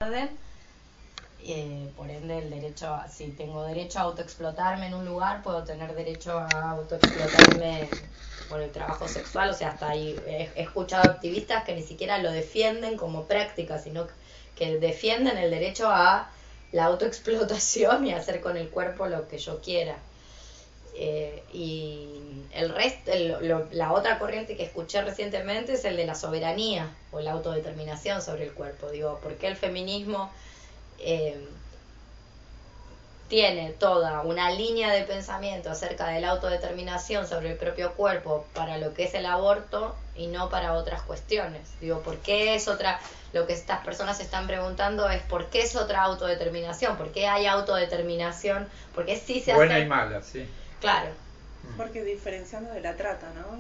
orden. Por ende, si tengo derecho a autoexplotarme en un lugar, puedo tener derecho a autoexplotarme por el trabajo sexual. O sea, hasta ahí he escuchado activistas que ni siquiera lo defienden como práctica, sino que defienden el derecho a la autoexplotación y hacer con el cuerpo lo que yo quiera. Y el resto, la otra corriente que escuché recientemente es el de la soberanía o la autodeterminación sobre el cuerpo. Digo, ¿por qué el feminismo tiene toda una línea de pensamiento acerca de la autodeterminación sobre el propio cuerpo para lo que es el aborto y no para otras cuestiones? Digo, ¿por qué es otra? Lo que estas personas están preguntando es ¿por qué es otra autodeterminación? ¿Por qué hay autodeterminación? ¿Por qué sí se hace? Buena y mala, sí. Claro. Porque diferenciando de la trata, ¿no?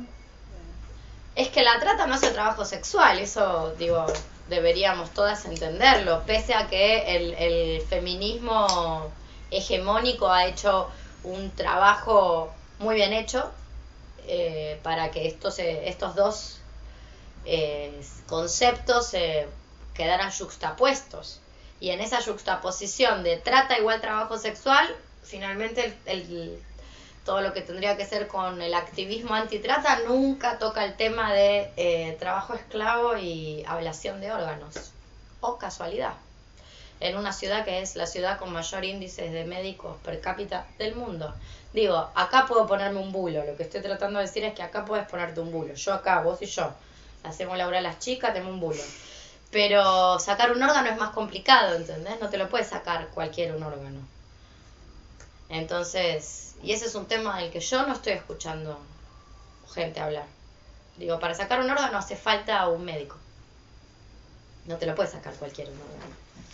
Es que la trata no es el trabajo sexual, eso, digo, deberíamos todas entenderlo, pese a que el feminismo hegemónico ha hecho un trabajo muy bien hecho para que estos dos conceptos quedaran yuxtapuestos. Y en esa yuxtaposición de trata igual trabajo sexual, finalmente todo lo que tendría que ser con el activismo antitrata nunca toca el tema de trabajo esclavo y ablación de órganos. O casualidad. En una ciudad que es la ciudad con mayor índice de médicos per cápita del mundo. Digo, acá puedo ponerme un bulo. Lo que estoy tratando de decir es que acá puedes ponerte un bulo. Yo acá, vos y yo. Hacemos laburar a las chicas, tenemos un bulo. Pero sacar un órgano es más complicado, ¿entendés? No te lo puede sacar cualquier un órgano. Entonces, y ese es un tema del que yo no estoy escuchando gente hablar. Digo, para sacar un órgano hace falta un médico. No te lo puede sacar cualquier órgano.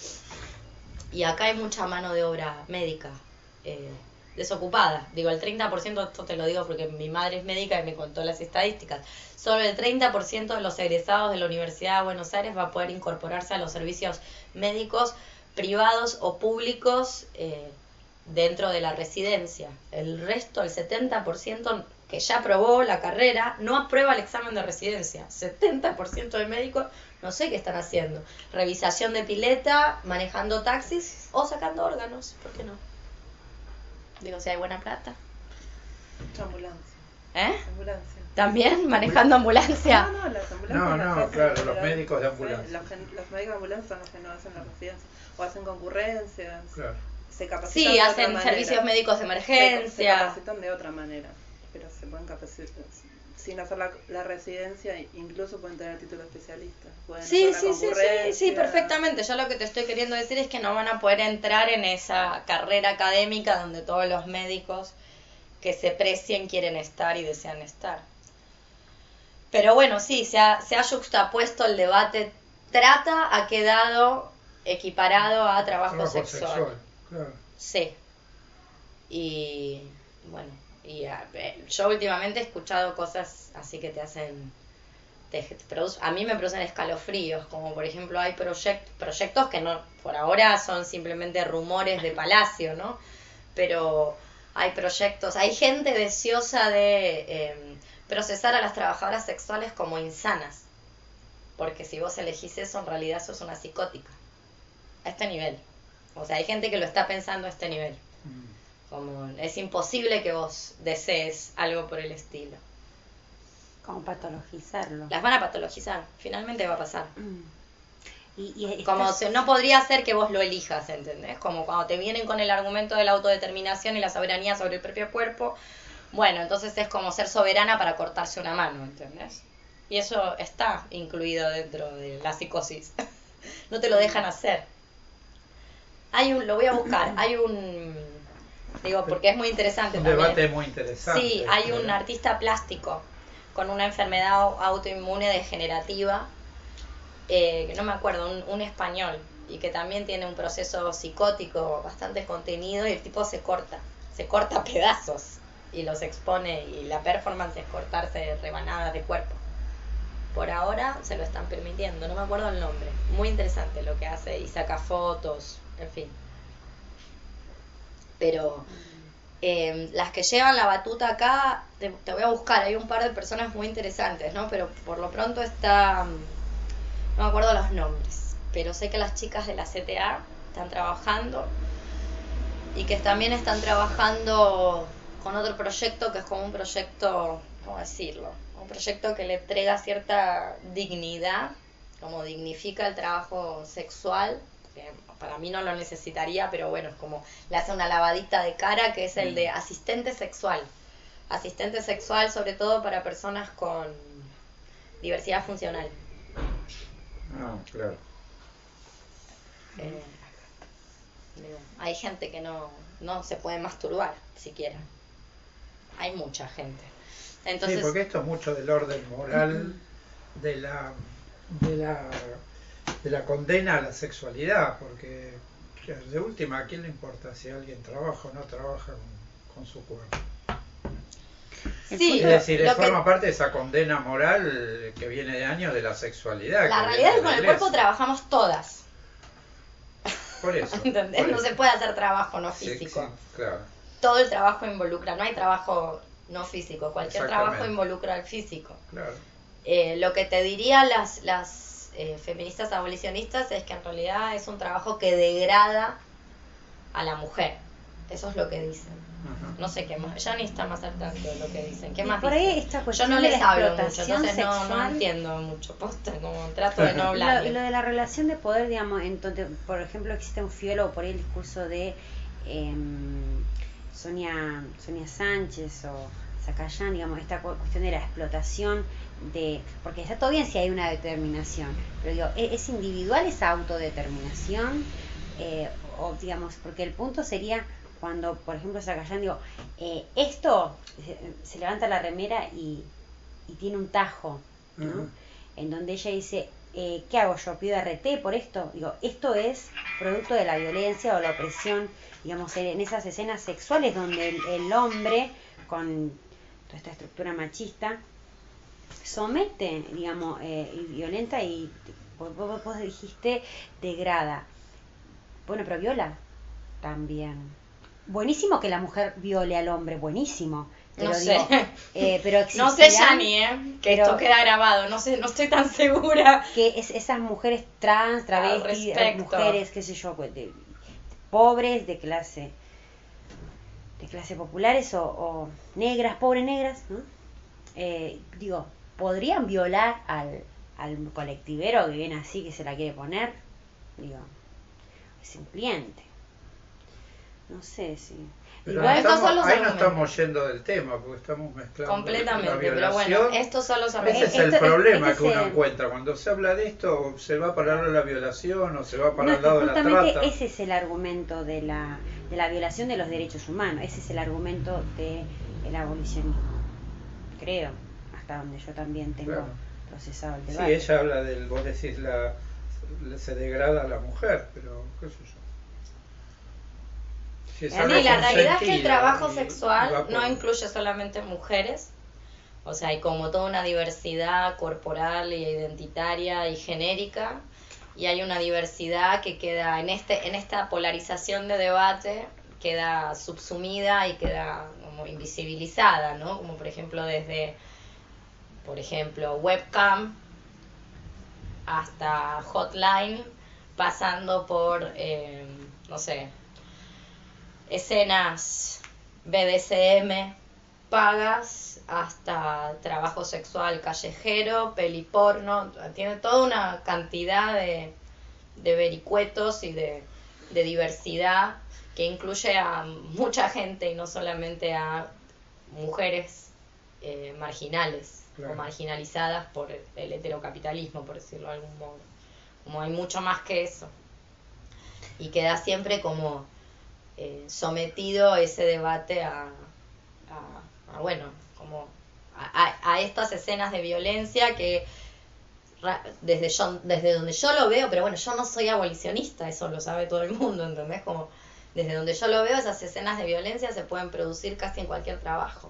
Y acá hay mucha mano de obra médica desocupada. Digo, el 30%, esto te lo digo porque mi madre es médica y me contó las estadísticas. Solo el 30% de los egresados de la Universidad de Buenos Aires va a poder incorporarse a los servicios médicos privados o públicos dentro de la residencia. El resto, el 70% que ya aprobó la carrera, no aprueba el examen de residencia. 70% de médicos no sé qué están haciendo. Revisación de pileta, manejando taxis o sacando órganos. ¿Por qué no? Digo, si hay buena plata. Ambulancia. Ambulancia. ¿También? ¿Manejando ambulancia? No, las ambulancias. No, claro, los médicos de ambulancia. Los médicos de ambulancia son los que no hacen la residencia. O hacen concurrencias. Claro. Se capacitan sí, hacen servicios médicos de emergencia. Se capacitan de otra manera. Pero se pueden capacitar. Sin hacer la residencia, incluso pueden tener título de especialista. Sí, perfectamente. Yo lo que te estoy queriendo decir es que no van a poder entrar en esa carrera académica donde todos los médicos que se precien quieren estar y desean estar. Pero bueno, sí, se ha yuxtapuesto el debate. Trata ha quedado equiparado a trabajo sexual. Claro. Sí. Y bueno, yo últimamente he escuchado cosas así que te hacen... a mí me producen escalofríos, como por ejemplo hay proyectos que no por ahora son simplemente rumores de palacio, ¿no? Pero hay proyectos, hay gente deseosa de procesar a las trabajadoras sexuales como insanas, porque si vos elegís eso, en realidad sos una psicótica, a este nivel. O sea, hay gente que lo está pensando a este nivel. Como es imposible que vos desees algo por el estilo. Como patologizarlo. Las van a patologizar, finalmente va a pasar. Y como no podría ser que vos lo elijas, ¿entendés? Como cuando te vienen con el argumento de la autodeterminación y la soberanía sobre el propio cuerpo, bueno, entonces es como ser soberana para cortarse una mano, ¿entendés? Y eso está incluido dentro de la psicosis. No te lo dejan hacer. Lo voy a buscar, digo, porque es muy interesante un también. Debate muy interesante. Sí, hay un artista plástico con una enfermedad autoinmune degenerativa, que no me acuerdo, un español, y que también tiene un proceso psicótico bastante contenido, y el tipo se corta a pedazos y los expone, y la performance es cortarse rebanadas de cuerpo. Por ahora se lo están permitiendo, no me acuerdo el nombre. Muy interesante lo que hace, y saca fotos, en fin. Pero las que llevan la batuta acá, te voy a buscar, hay un par de personas muy interesantes, ¿no? Pero por lo pronto está, no me acuerdo los nombres, pero sé que las chicas de la CTA están trabajando y que también están trabajando con otro proyecto que es como un proyecto, ¿cómo decirlo? Un proyecto que le entrega cierta dignidad, como dignifica el trabajo sexual, que para mí no lo necesitaría, pero bueno, es como le hace una lavadita de cara, que es el de asistente sexual. Asistente sexual sobre todo para personas con diversidad funcional. Ah, claro. Hay gente que no se puede masturbar siquiera. Hay mucha gente. Entonces, Sí, porque esto es mucho del orden moral, de la, de la, de la condena a la sexualidad, porque de última, ¿a quién le importa si alguien trabaja o no trabaja con su cuerpo? sí, Es decir, lo que- forma parte de esa condena moral que viene de años de la sexualidad. la que realidad viene es que de con la el cuerpo iglesia. trabajamos todas. Por eso. ¿Entendés? por No eso. se puede hacer trabajo no Sí, físico. sí, claro. Todo el trabajo involucra, no hay trabajo no físico, cualquier trabajo Exactamente. involucra al físico. Claro. Lo que te diría las feministas abolicionistas es que en realidad es un trabajo que degrada a la mujer. Eso es lo que dicen. Ajá. No sé qué más, ya ni está más al tanto de lo que dicen. ¿Qué Y más por ahí dicen? esta Yo cuestión no de les la hablo mucho, explotación entonces no sexual. entiendo mucho. Posta, como trato de no hablar. Lo de la relación de poder, digamos, entonces, por ejemplo, existe un fiólogo por ahí el discurso de Sonia Sánchez o Zacayán, digamos, esta cuestión de la explotación porque está todo bien si hay una determinación, pero digo, ¿es individual esa autodeterminación? O digamos, porque el punto sería cuando, por ejemplo, Zacayán, digo, esto se levanta la remera y tiene un tajo, ¿no? Ujú. En donde ella dice, ¿qué hago yo? ¿Pido RT por esto? Digo, esto es producto de la violencia o la opresión, digamos, en esas escenas sexuales donde el hombre, con toda esta estructura machista, somete, digamos, y violenta y vos dijiste degrada. Bueno, pero viola también. Buenísimo que la mujer viole al hombre, buenísimo. Pero No sé. Pero No sé, existirán Yani, que pero- esto queda grabado. No sé, no estoy tan segura. que esas mujeres trans, travestis, respecto. mujeres, qué sé yo, pues, pobres, de clase populares o negras, pobres negras, ¿no? Digo, ¿podrían violar al colectivero que viene así, que se la quiere poner? Digo, es un cliente. No sé si... Pero Igual estos son los ahí no argumentos. estamos yendo del tema, porque estamos mezclando Completamente, la pero violación. bueno, estos son los Ese argumentos. es el Esto- problema este que es uno el- encuentra. Cuando se habla de esto, se va para el lado de la violación o se va para No, el lado de la justamente trata. ese es el argumento de la violación de los derechos humanos, ese es el argumento del abolicionismo, creo, hasta donde yo también tengo Claro. procesado el Sí, debate. ella habla del, vos decís, se degrada a la mujer, pero qué sé yo. Si es Sí, algo Sí, la realidad es que el consentido trabajo y sexual va por- no incluye solamente mujeres. O sea, hay como toda una diversidad corporal y identitaria y genérica. Y hay una diversidad que queda en esta polarización de debate, queda subsumida y queda como invisibilizada, ¿no? Como por ejemplo webcam hasta hotline, pasando por, no sé, escenas BDSM pagas hasta trabajo sexual callejero, peliporno, tiene toda una cantidad de vericuetos y de diversidad que incluye a mucha gente y no solamente a mujeres marginales Claro. o marginalizadas por el heterocapitalismo, por decirlo de algún modo. Como hay mucho más que eso. Y queda siempre como sometido ese debate a estas escenas de violencia que desde donde yo lo veo, pero bueno, yo no soy abolicionista, eso lo sabe todo el mundo, ¿entendés? Como desde donde yo lo veo, esas escenas de violencia se pueden producir casi en cualquier trabajo.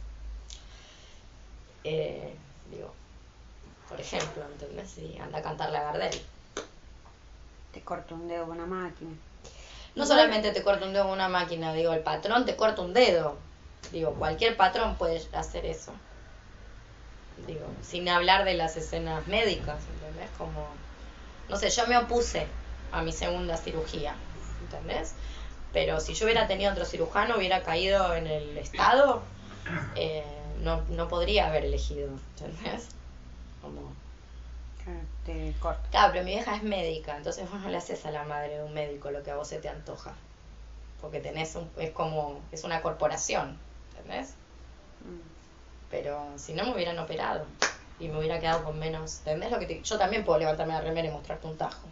Digo, por ejemplo, ¿entendés? Si anda a cantarle a Gardel. Te corto un dedo con una máquina. No Igual- solamente te corta un dedo con una máquina, digo, el patrón te corta un dedo. Digo, cualquier patrón puede hacer eso. Digo, sin hablar de las escenas médicas, ¿entendés? Como No sé, yo me opuse a mi segunda cirugía, ¿entendés? Pero si yo hubiera tenido otro cirujano, hubiera caído en el Estado, no podría haber elegido, ¿entendés? Como... Te corto. Claro, pero mi vieja es médica, entonces vos no le haces a la madre de un médico lo que a vos se te antoja. Porque es una corporación, ¿entendés? Pero si no me hubieran operado y me hubiera quedado con menos, ¿entendés lo que yo también puedo levantarme la remera y mostrarte un tajo.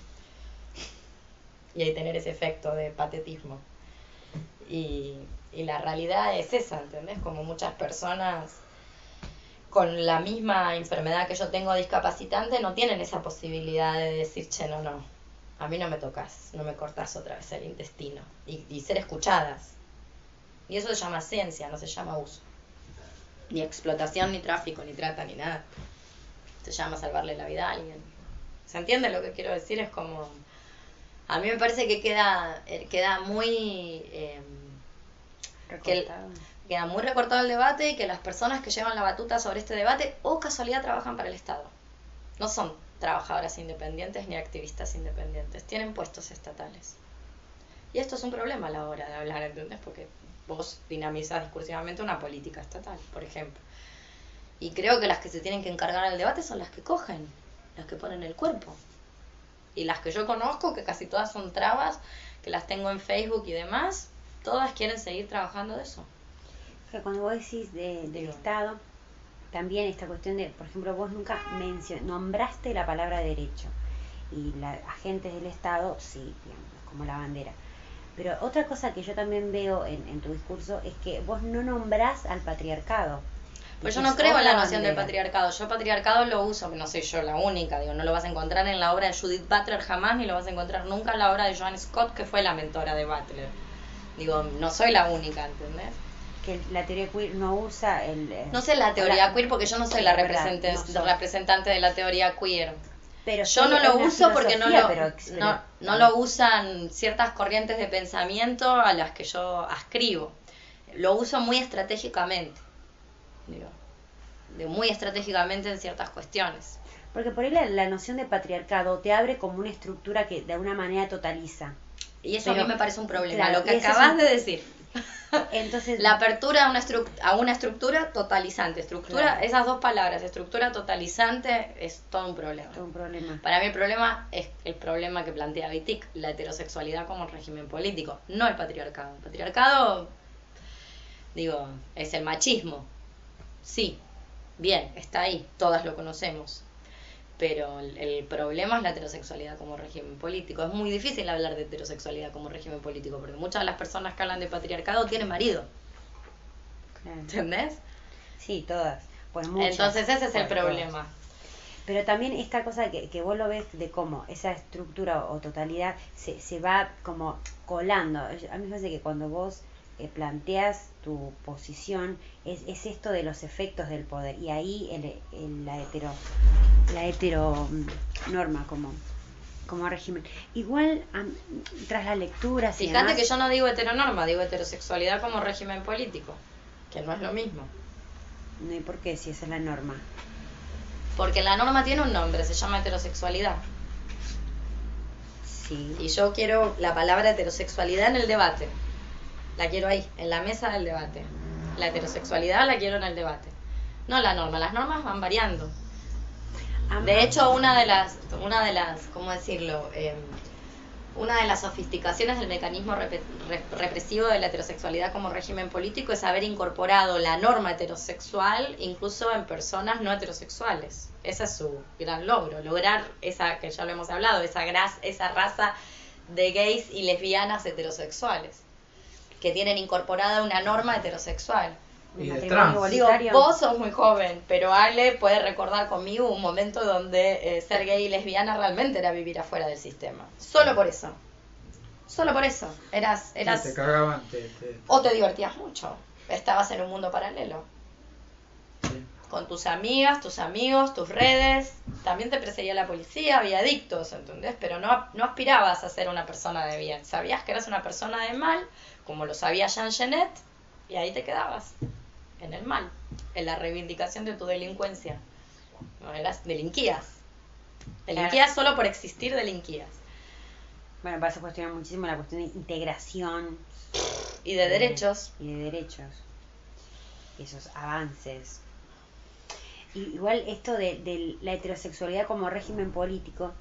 Y ahí tener ese efecto de patetismo. Y la realidad es esa, ¿entendés? Como muchas personas con la misma enfermedad que yo tengo discapacitante no tienen esa posibilidad de decir, che, no, a mí no me tocas, no me cortás otra vez el intestino. Y ser escuchadas. Y eso se llama ciencia, no se llama abuso. Ni explotación, ni tráfico, ni trata, ni nada. Se llama salvarle la vida a alguien. ¿Se entiende lo que quiero decir? Es como... A mí me parece que queda muy... Queda muy recortado el debate y que las personas que llevan la batuta sobre este debate, o casualidad, trabajan para el Estado. No son trabajadoras independientes ni activistas independientes. Tienen puestos estatales. Y esto es un problema a la hora de hablar, ¿entendés? Porque vos dinamizás discursivamente una política estatal, por ejemplo. Y creo que las que se tienen que encargar del debate son las que cogen, las que ponen el cuerpo. Y las que yo conozco, que casi todas son trabas, que las tengo en Facebook y demás, todas quieren seguir trabajando de eso. Pero cuando vos decís del Estado, también esta cuestión de, por ejemplo, vos nunca nombraste la palabra derecho. Y los agentes del Estado, sí, digamos, como la bandera. Pero otra cosa que yo también veo en tu discurso es que vos no nombrás al patriarcado. Pues yo no creo en la noción del patriarcado. Yo patriarcado lo uso, no soy yo la única, digo, no lo vas a encontrar en la obra de Judith Butler jamás, ni lo vas a encontrar nunca en la obra de Joan Scott, que fue la mentora de Butler. Digo, no soy la única, ¿entendés? Que la teoría queer no usa no sé la teoría queer porque yo no soy la representante de la teoría queer. Pero yo no lo uso porque no lo usan ciertas corrientes de pensamiento a las que yo ascribo. Lo uso muy estratégicamente. Muy estratégicamente en ciertas cuestiones. Porque por ahí la noción de patriarcado te abre como una estructura que de alguna manera totaliza. Y eso a mí me parece un problema, claro, lo que acabas de decir. Entonces, la apertura a una estructura totalizante. Claro. Esas dos palabras, estructura totalizante, es todo un problema. Para mí el problema es el problema que plantea Wittig, la heterosexualidad como régimen político, no el patriarcado. El patriarcado, es el machismo. Sí, bien, está ahí, todas lo conocemos. Pero el problema es la heterosexualidad como régimen político. Es muy difícil hablar de heterosexualidad como régimen político, porque muchas de las personas que hablan de patriarcado tienen marido. Claro. ¿Entendés? Sí, todas. Pues muchas. Entonces ese es el problema. Todas. Pero también esta cosa que vos lo ves de cómo esa estructura o totalidad se va como colando. A mí me parece que cuando vos planteas tu posición es esto de los efectos del poder, y ahí la hetero norma como régimen. Igual tras la lectura, fíjate que yo no digo heteronorma, digo heterosexualidad como régimen político, que no es lo mismo. No, ¿y por qué si esa es la norma? Porque la norma tiene un nombre, se llama heterosexualidad. Sí. Y yo quiero la palabra heterosexualidad en el debate. La quiero ahí, en la mesa del debate. La heterosexualidad la quiero en el debate. No la norma, las normas van variando. De hecho, una de las, ¿cómo decirlo? Una de las sofisticaciones del mecanismo represivo de la heterosexualidad como régimen político es haber incorporado la norma heterosexual incluso en personas no heterosexuales. Ese es su gran logro, lograr esa, que ya lo hemos hablado, esa raza de gays y lesbianas heterosexuales que tienen incorporada una norma heterosexual. Y de trans. Digo, vos sos muy joven, pero Ale puede recordar conmigo un momento donde ser gay y lesbiana realmente era vivir afuera del sistema. Solo por eso. Solo por eso. Eras te cagaban, o te divertías mucho. Estabas en un mundo paralelo. Sí. Con tus amigas, tus amigos, tus redes. También te perseguía la policía, había adictos, ¿entendés? Pero no aspirabas a ser una persona de bien. Sabías que eras una persona de mal, como lo sabía Jean Genet, y ahí te quedabas. En el mal, en la reivindicación de tu delincuencia. No, delinquías. Delinquías solo por existir, delinquías. Bueno, para eso cuestiona muchísimo la cuestión de integración. Y de derechos. Y de derechos. Esos avances. Y igual esto de la heterosexualidad como régimen político,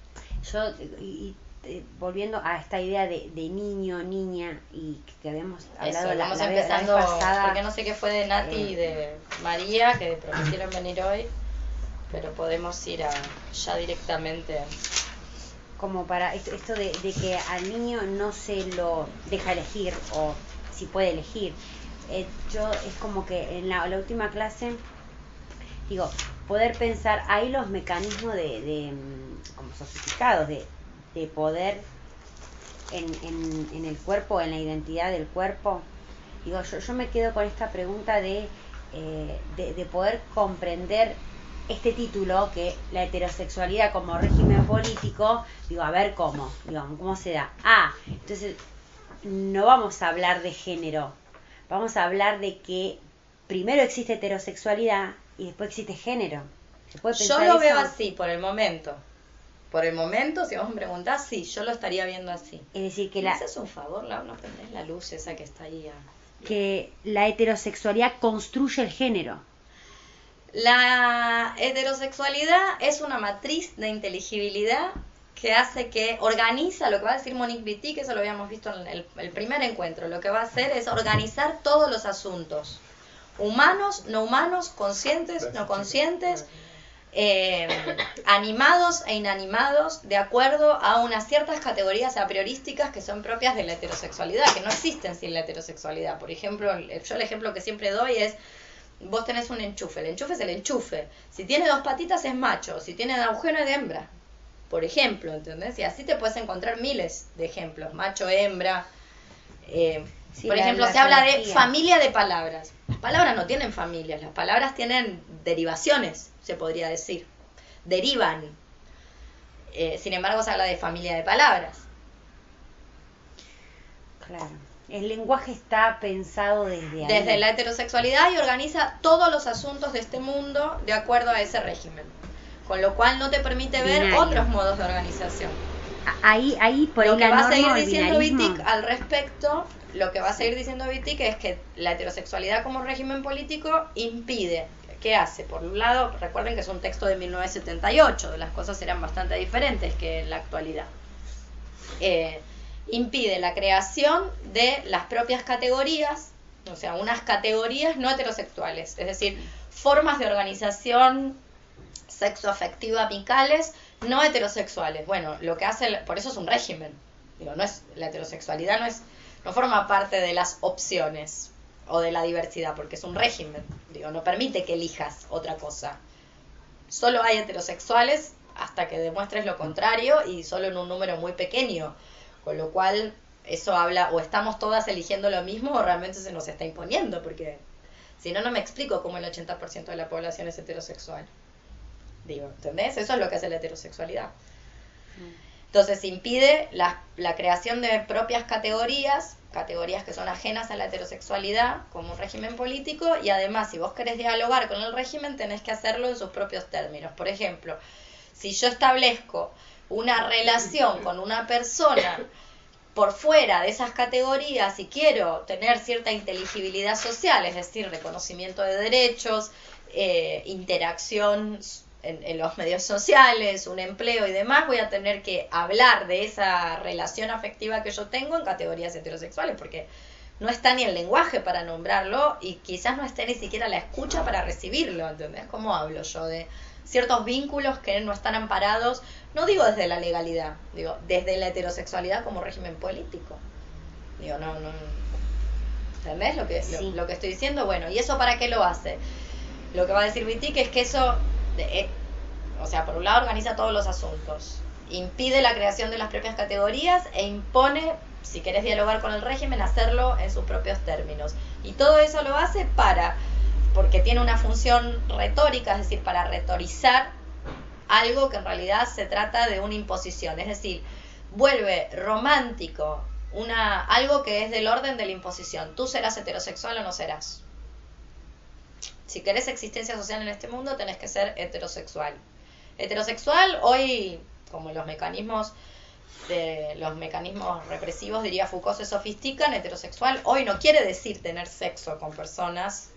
volviendo a esta idea de niño, niña, y que habíamos hablado Vamos la empezando, vez pasada. porque no sé qué fue de Nati y de María, que prometieron venir hoy, pero podemos ir ya directamente. Como para esto de que al niño no se lo deja elegir, o si puede elegir. Yo es como que en la última clase, digo, poder pensar, hay los mecanismos de como sofisticados, de poder en el cuerpo, en la identidad del cuerpo. Digo, yo me quedo con esta pregunta de poder comprender este título, que la heterosexualidad como régimen político. Digo, a ver cómo se da. Entonces no vamos a hablar de género, vamos a hablar de que primero existe heterosexualidad y después existe género. ¿Se puede pensar yo lo eso? veo así, por el momento. Por el momento, si vos me preguntás, sí, yo lo estaría viendo así. Es decir, que ¿Me haces un favor, Lau? ¿No prendés la luz esa que está ahí? Que la heterosexualidad construye el género. La heterosexualidad es una matriz de inteligibilidad que hace que organiza, lo que va a decir Monique Wittig, que eso lo habíamos visto en el primer encuentro, lo que va a hacer es organizar todos los asuntos, humanos, no humanos, conscientes, no conscientes, animados e inanimados, de acuerdo a unas ciertas categorías a priorísticas que son propias de la heterosexualidad, que no existen sin la heterosexualidad. Por ejemplo, yo el ejemplo que siempre doy es: vos tenés un enchufe, el enchufe es el enchufe. Si tiene 2 patitas es macho, si tiene agujero es de hembra. Por ejemplo, ¿entendés? Y así te puedes encontrar miles de ejemplos, macho, hembra. Por ejemplo, se habla de familia de palabras. Las palabras no tienen familias, las palabras tienen derivaciones, se podría decir. Derivan. Sin embargo, se habla de familia de palabras. Claro. El lenguaje está pensado desde la heterosexualidad y organiza todos los asuntos de este mundo de acuerdo a ese régimen, con lo cual no te permite ver binario. Otros modos de organización. Ahí por lo ahí que la va a norma seguir o el diciendo binarismo. Wittig al respecto, lo que va a seguir diciendo Wittig es que la heterosexualidad como régimen político impide. ¿Qué hace? Por un lado, recuerden que es un texto de 1978, las cosas eran bastante diferentes que en la actualidad. Impide la creación de las propias categorías, o sea, unas categorías no heterosexuales, es decir, formas de organización sexoafectiva amicales no heterosexuales. Bueno, lo que hace, por eso es un régimen. Digo, no es la heterosexualidad, no forma parte de las opciones o de la diversidad, porque es un régimen. Digo, no permite que elijas otra cosa. Solo hay heterosexuales hasta que demuestres lo contrario, y solo en un número muy pequeño. Con lo cual, eso habla, o estamos todas eligiendo lo mismo, o realmente se nos está imponiendo, porque si no, no me explico cómo el 80% de la población es heterosexual. Digo, ¿entendés? Eso es lo que hace la heterosexualidad. Entonces impide la creación de propias categorías que son ajenas a la heterosexualidad como un régimen político, y además, si vos querés dialogar con el régimen, tenés que hacerlo en sus propios términos. Por ejemplo, si yo establezco una relación con una persona por fuera de esas categorías y quiero tener cierta inteligibilidad social, es decir, reconocimiento de derechos, interacción en los medios sociales, un empleo y demás, voy a tener que hablar de esa relación afectiva que yo tengo en categorías heterosexuales, porque no está ni el lenguaje para nombrarlo, y quizás no esté ni siquiera la escucha para recibirlo, ¿entendés? ¿Cómo hablo yo de ciertos vínculos que no están amparados? No digo desde la legalidad, digo desde la heterosexualidad como régimen político. Digo, no. ¿Entendés lo que estoy diciendo? Bueno, ¿y eso para qué lo hace? Lo que va a decir Wittig es que eso, o sea, por un lado organiza todos los asuntos, impide la creación de las propias categorías e impone, si querés dialogar con el régimen, hacerlo en sus propios términos. Y todo eso lo hace porque tiene una función retórica, es decir, para retorizar algo que en realidad se trata de una imposición. Es decir, vuelve romántico algo que es del orden de la imposición. Tú serás heterosexual o no serás. Si querés existencia social en este mundo, tenés que ser heterosexual. Heterosexual, hoy, como los mecanismos represivos, diría Foucault, se sofistican, heterosexual hoy no quiere decir tener sexo con personas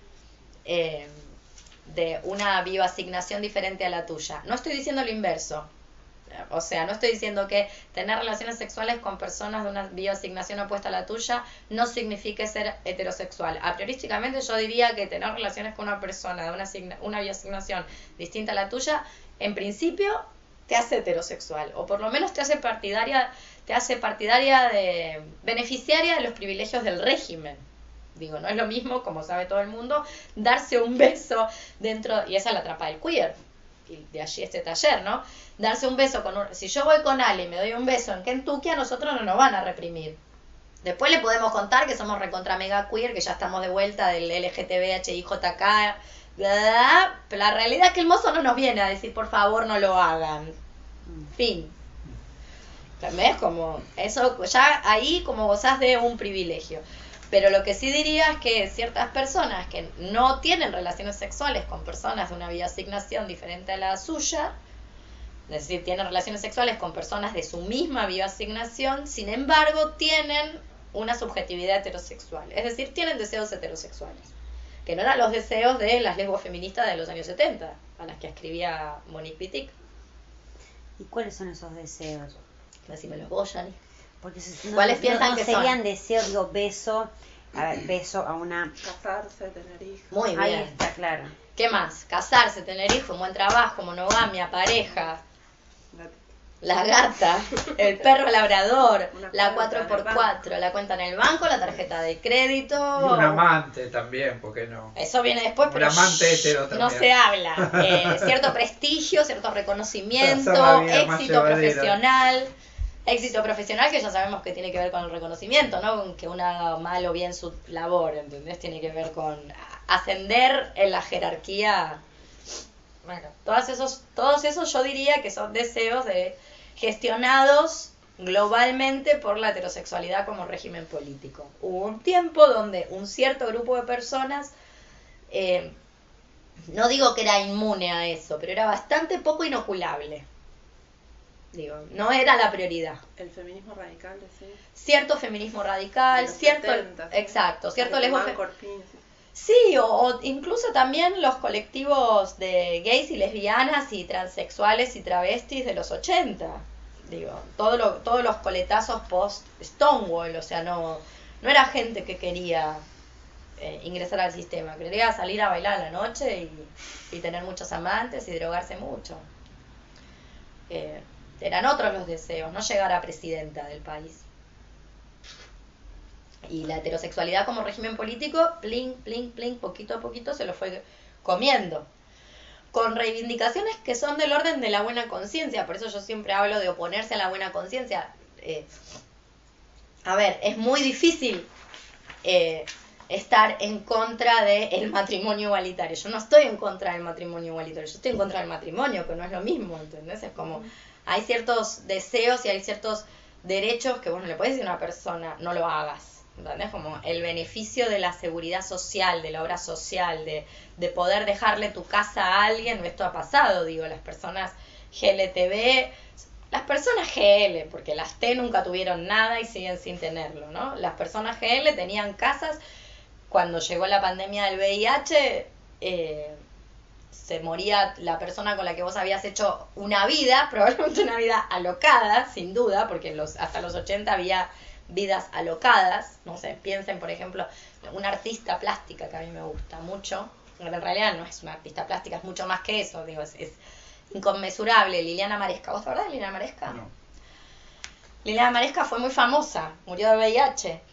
de una bioasignación diferente a la tuya. No estoy diciendo lo inverso. O sea, no estoy diciendo que tener relaciones sexuales con personas de una bioasignación opuesta a la tuya no signifique ser heterosexual. A priorísticamente yo diría que tener relaciones con una persona de una bioasignación distinta a la tuya, en principio te hace heterosexual, o por lo menos te hace partidaria beneficiaria de los privilegios del régimen. Digo, no es lo mismo, como sabe todo el mundo, darse un beso dentro, y esa es la trampa del queer, y de allí este taller, ¿no? Darse un beso si yo voy con Ale y me doy un beso en Kentucky, a nosotros no nos van a reprimir. Después le podemos contar que somos recontra mega queer, que ya estamos de vuelta del LGTBHIJK, pero la realidad es que el mozo no nos viene a decir por favor no lo hagan. Fin. ¿Ves? Como eso, ya ahí como gozás de un privilegio. Pero lo que sí diría es que ciertas personas que no tienen relaciones sexuales con personas de una bioasignación diferente a la suya, es decir, tienen relaciones sexuales con personas de su misma bioasignación, sin embargo, tienen una subjetividad heterosexual. Es decir, tienen deseos heterosexuales, que no eran los deseos de las lesbos feministas de los años 70, a las que escribía Monique Wittig. ¿Y cuáles son esos deseos? Decímelo vos, Yani. Porque ¿Cuáles piensan que serían son? Deseos, digo, beso a una... Casarse, tener hijos. Muy bien. Ahí está, claro. ¿Qué más? Casarse, tener hijos, un buen trabajo, monogamia, pareja, la gata, el perro labrador, la 4x4, la cuenta en el banco, la tarjeta de crédito. Y un amante también, ¿por qué no? Eso viene después, Un pero amante hetero también. no se habla. Cierto prestigio, cierto reconocimiento, Pasar la vida más éxito llevadera. profesional. Éxito profesional que ya sabemos que tiene que ver con el reconocimiento, ¿no? Con que uno haga mal o bien su labor, ¿entendés? Tiene que ver con ascender en la jerarquía. Bueno, todos esos yo diría que son deseos gestionados globalmente por la heterosexualidad como régimen político. Hubo un tiempo donde un cierto grupo de personas, no digo que era inmune a eso, pero era bastante poco inoculable. Digo, no era la prioridad. El feminismo radical, sí. Cierto feminismo radical, Los cierto... 70, ¿sí? Exacto, cierto Alemán, lesbo... Corpín, sí. Sí, o incluso también los colectivos de gays y lesbianas y transexuales y travestis de los 80. Digo, todos los coletazos post-Stonewall, o sea, no era gente que quería ingresar al sistema, quería salir a bailar a la noche y tener muchos amantes y drogarse mucho. Eran otros los deseos, no llegar a presidenta del país. Y la heterosexualidad como régimen político, plin, plin, plin, poquito a poquito se lo fue comiendo. Con reivindicaciones que son del orden de la buena conciencia, por eso yo siempre hablo de oponerse a la buena conciencia. A ver, es muy difícil estar en contra del matrimonio igualitario. Yo no estoy en contra del matrimonio igualitario, yo estoy en contra del matrimonio, que no es lo mismo, ¿entendés? Es como, hay ciertos deseos y hay ciertos derechos que vos no le podés decir a una persona, no lo hagas, ¿entendés? Como el beneficio de la seguridad social, de la obra social, de poder dejarle tu casa a alguien. Esto ha pasado, digo, las personas GLTB, las personas GL, porque las T nunca tuvieron nada y siguen sin tenerlo, ¿no? Las personas GL tenían casas. Cuando llegó la pandemia del VIH, se moría la persona con la que vos habías hecho una vida, probablemente una vida alocada, sin duda, porque hasta los 80 había vidas alocadas. No sé, piensen, por ejemplo, una artista plástica que a mí me gusta mucho, en realidad no es una artista plástica, es mucho más que eso, digo, es inconmensurable, Liliana Maresca. ¿Vos te acordás de Liliana Maresca? No. Liliana Maresca fue muy famosa, murió de VIH.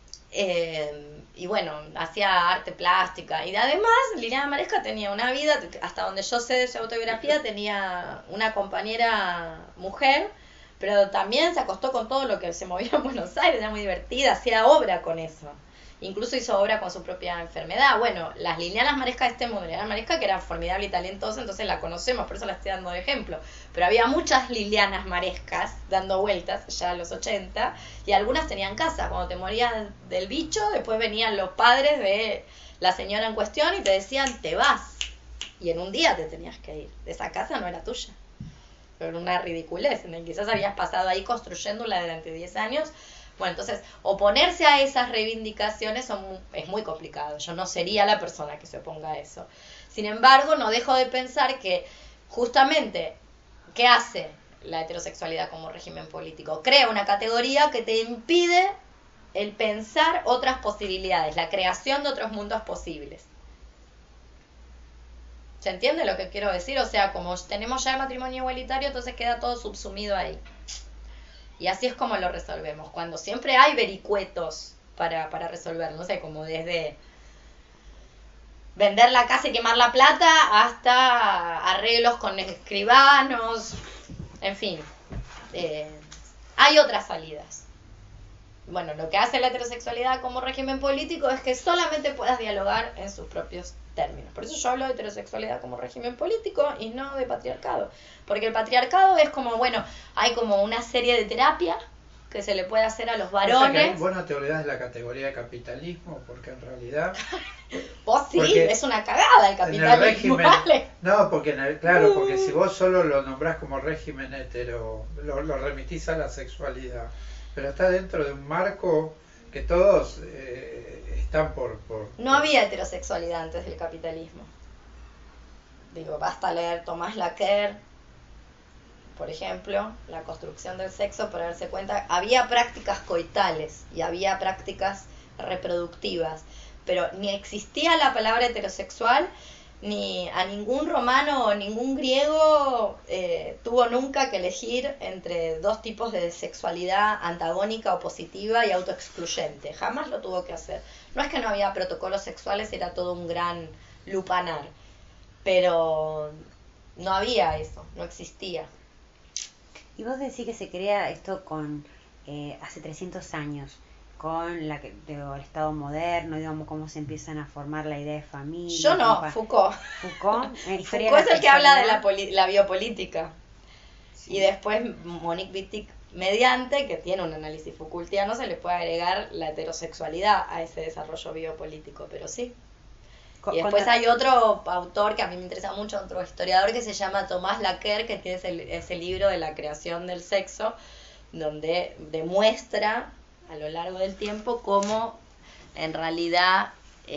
Y bueno, hacía arte plástica. Y además, Liliana Maresca tenía una vida, hasta donde yo sé de su autobiografía, tenía una compañera mujer, pero también se acostó con todo lo que se movía en Buenos Aires, era muy divertida, hacía obra con eso. Incluso hizo obra con su propia enfermedad. Bueno, las Lilianas Maresca de este mundo, Liliana Maresca que era formidable y talentosa, entonces la conocemos, por eso la estoy dando de ejemplo. Pero había muchas Lilianas Marescas dando vueltas ya a los 80, y algunas tenían casa. Cuando te morías del bicho, después venían los padres de la señora en cuestión y te decían, te vas. y en un día te tenías que ir. Esa casa no era tuya. Era una ridiculez. Quizás habías pasado ahí construyéndola durante 10 años. Bueno, entonces, oponerse a esas reivindicaciones es muy complicado. Yo no sería la persona que se oponga a eso. Sin embargo, no dejo de pensar que justamente, ¿qué hace la heterosexualidad como régimen político? Crea una categoría que te impide el pensar otras posibilidades, la creación de otros mundos posibles. ¿Se entiende lo que quiero decir? O sea, como tenemos ya el matrimonio igualitario, entonces queda todo subsumido ahí. Y así es como lo resolvemos, cuando siempre hay vericuetos para resolver, no sé, como desde vender la casa y quemar la plata hasta arreglos con escribanos, en fin, hay otras salidas. Bueno, lo que hace la heterosexualidad como régimen político es que solamente puedas dialogar en sus propios términos. Por eso yo hablo de heterosexualidad como régimen político y no de patriarcado. Porque el patriarcado es como, bueno, hay como una serie de terapia que se le puede hacer a los varones. Vos no te olvidás de la categoría de capitalismo, porque en realidad... Vos sí, es una cagada el capitalismo. En el régimen, ¿vale? no, porque claro, porque si vos solo lo nombrás como régimen hetero, lo remitís a la sexualidad, pero está dentro de un marco que todos están por... No había heterosexualidad antes del capitalismo. Digo, basta leer Tomás Laquer, por ejemplo, La construcción del sexo, para darse cuenta, había prácticas coitales y había prácticas reproductivas, pero ni existía la palabra heterosexual, ni a ningún romano o ningún griego tuvo nunca que elegir entre dos tipos de sexualidad antagónica, opositiva y autoexcluyente. Jamás lo tuvo que hacer. No es que no había protocolos sexuales, era todo un gran lupanar, pero no había eso, no existía. Y vos decís que se crea esto con hace 300 años, con el Estado moderno, digamos, cómo se empiezan a formar la idea de familia. Yo no, Foucault. Foucault, Foucault es el que habla de la biopolítica. Sí. Y después Monique Wittig mediante, que tiene un análisis Foucaultiano, se le puede agregar la heterosexualidad a ese desarrollo biopolítico, pero sí. Y después hay otro autor que a mí me interesa mucho, otro historiador que se llama Tomás Laquer, que tiene ese libro de la creación del sexo, donde demuestra a lo largo del tiempo cómo en realidad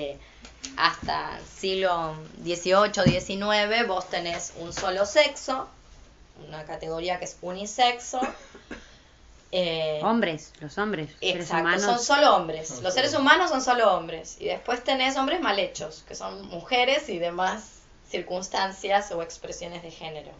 hasta el siglo XVIII, XIX vos tenés un solo sexo, una categoría que es unisexo. Los hombres, exacto, humanos. son solo hombres. Los seres humanos son solo hombres. Y después tenés hombres mal hechos, que son mujeres y demás circunstancias o expresiones de género.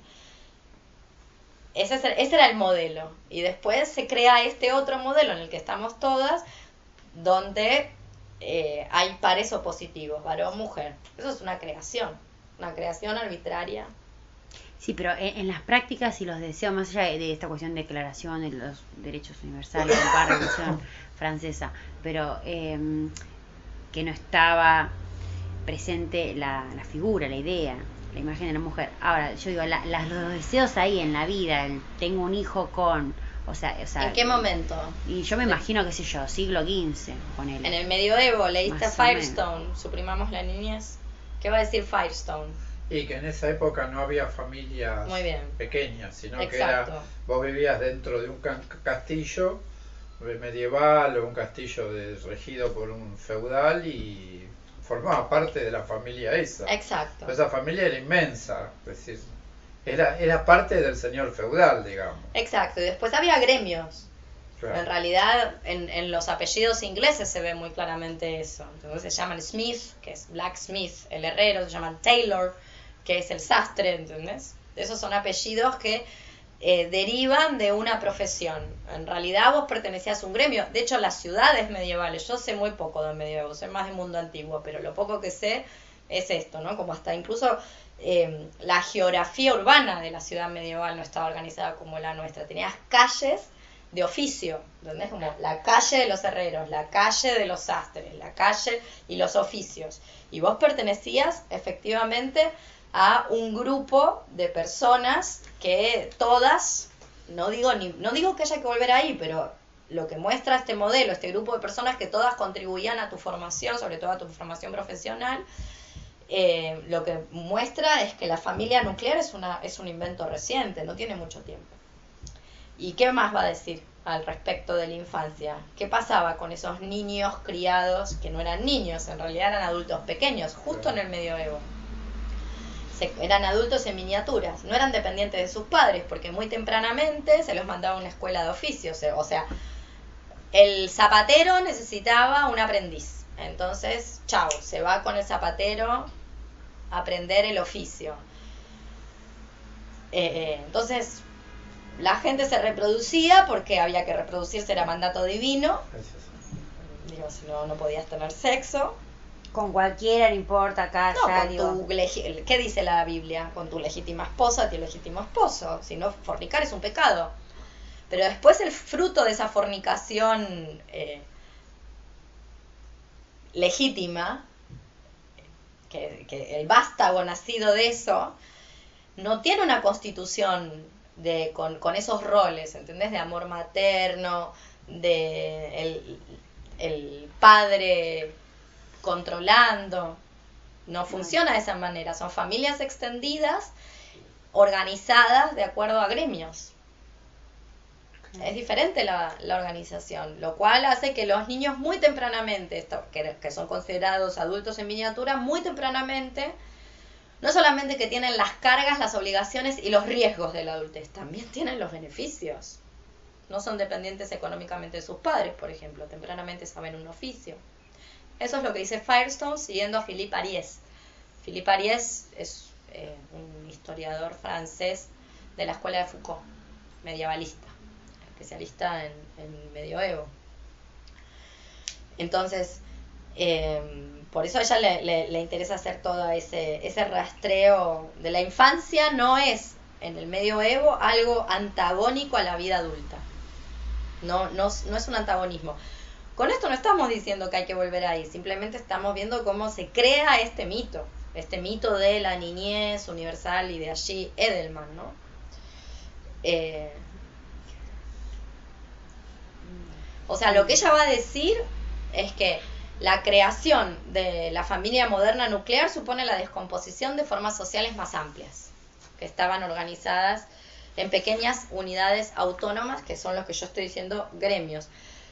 Ese era el modelo. Y después se crea este otro modelo en el que estamos todas, donde hay pares opositivos, varón-mujer. Eso es una creación arbitraria. Sí, pero en las prácticas y los deseos, más allá de esta cuestión de declaración de los derechos universales de la Revolución Francesa, pero que no estaba presente la figura, la idea, la imagen de la mujer. Ahora, yo digo, los deseos ahí en la vida, tengo un hijo con... O sea, ¿en qué momento? Y yo me imagino, qué sé yo, siglo XV, ponele. En el medioevo, ¿leíste Firestone? Suprimamos la niñez. ¿Qué va a decir Firestone? Y que en esa época no había familias pequeñas, sino exacto. que vos vivías dentro de un castillo medieval o un castillo regido por un feudal y formaba parte de la familia esa. Exacto. Pero esa familia era inmensa, es decir, era parte del señor feudal, digamos. Exacto, y después había gremios. Claro. En realidad, en los apellidos ingleses se ve muy claramente eso. Entonces se llaman Smith, que es blacksmith, el herrero, se llaman Taylor, que es el sastre, ¿entendés? Esos son apellidos que derivan de una profesión. En realidad vos pertenecías a un gremio. De hecho, las ciudades medievales, yo sé muy poco de medievo, sé más de mundo antiguo, pero lo poco que sé es esto, ¿no? Como hasta incluso la geografía urbana de la ciudad medieval no estaba organizada como la nuestra. Tenías calles de oficio, ¿entendés? Como la calle de los herreros, la calle de los sastres, la calle y los oficios. Y vos pertenecías efectivamente a un grupo de personas que todas, no digo que haya que volver ahí, pero lo que muestra este modelo, este grupo de personas que todas contribuían a tu formación, sobre todo a tu formación profesional, lo que muestra es que la familia nuclear es un invento reciente, no tiene mucho tiempo. ¿Y qué más va a decir al respecto de la infancia? ¿Qué pasaba con esos niños criados que no eran niños, en realidad eran adultos pequeños, justo en el medioevo? Eran adultos en miniaturas, no eran dependientes de sus padres, porque muy tempranamente se los mandaba a una escuela de oficios. O sea, el zapatero necesitaba un aprendiz. Entonces, chao, se va con el zapatero a aprender el oficio. Entonces, la gente se reproducía porque había que reproducirse, era mandato divino. Digo, si no, no podías tener sexo. Con cualquiera, no importa, acá, No, ya, con digo. ¿qué dice la Biblia? Con tu legítima esposa, tu legítimo esposo. Si no, fornicar es un pecado. Pero después el fruto de esa fornicación legítima, que el vástago nacido de eso, no tiene una constitución con esos roles, ¿entendés? De amor materno, de el padre controlando. No funciona de esa manera. Son familias extendidas, organizadas de acuerdo a gremios. Es diferente la organización, lo cual hace que los niños muy tempranamente, que son considerados adultos en miniatura, muy tempranamente, no solamente que tienen las cargas, las obligaciones y los riesgos de la adultez, también tienen los beneficios. No son dependientes económicamente de sus padres, por ejemplo, tempranamente saben un oficio. Eso es lo que dice Firestone siguiendo a Philippe Ariès. Philippe Ariès es un historiador francés de la escuela de Foucault, medievalista, especialista en medioevo. Entonces, por eso a ella le interesa hacer todo ese rastreo de la infancia. No es en el medioevo algo antagónico a la vida adulta. No es un antagonismo. Con esto no estamos diciendo que hay que volver ahí, simplemente estamos viendo cómo se crea este mito de la niñez universal, y de allí Edelman, ¿no? O sea, lo que ella va a decir es que la creación de la familia moderna nuclear supone la descomposición de formas sociales más amplias, que estaban organizadas en pequeñas unidades autónomas, que son los que yo estoy diciendo gremios.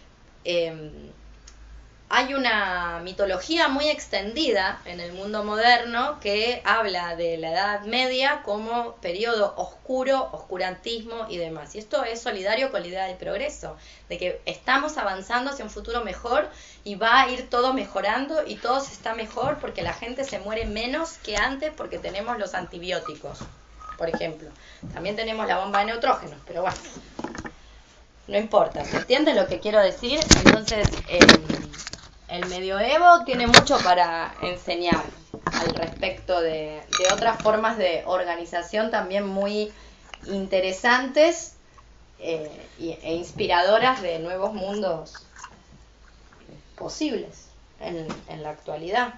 Hay una mitología muy extendida en el mundo moderno que habla de la Edad Media como periodo oscuro, oscurantismo y demás. Y esto es solidario con la idea del progreso, de que estamos avanzando hacia un futuro mejor y va a ir todo mejorando y todo se está mejor porque la gente se muere menos que antes porque tenemos los antibióticos, por ejemplo. También tenemos la bomba de neutrógenos, pero bueno, no importa. ¿Se entiende lo que quiero decir? Entonces, el medioevo tiene mucho para enseñar al respecto de otras formas de organización también muy interesantes e inspiradoras de nuevos mundos posibles en la actualidad.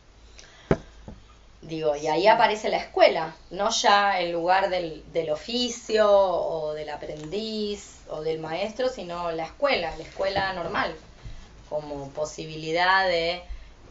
Digo, y ahí aparece la escuela, no ya el lugar del oficio o del aprendiz o del maestro, sino la escuela normal, como posibilidad de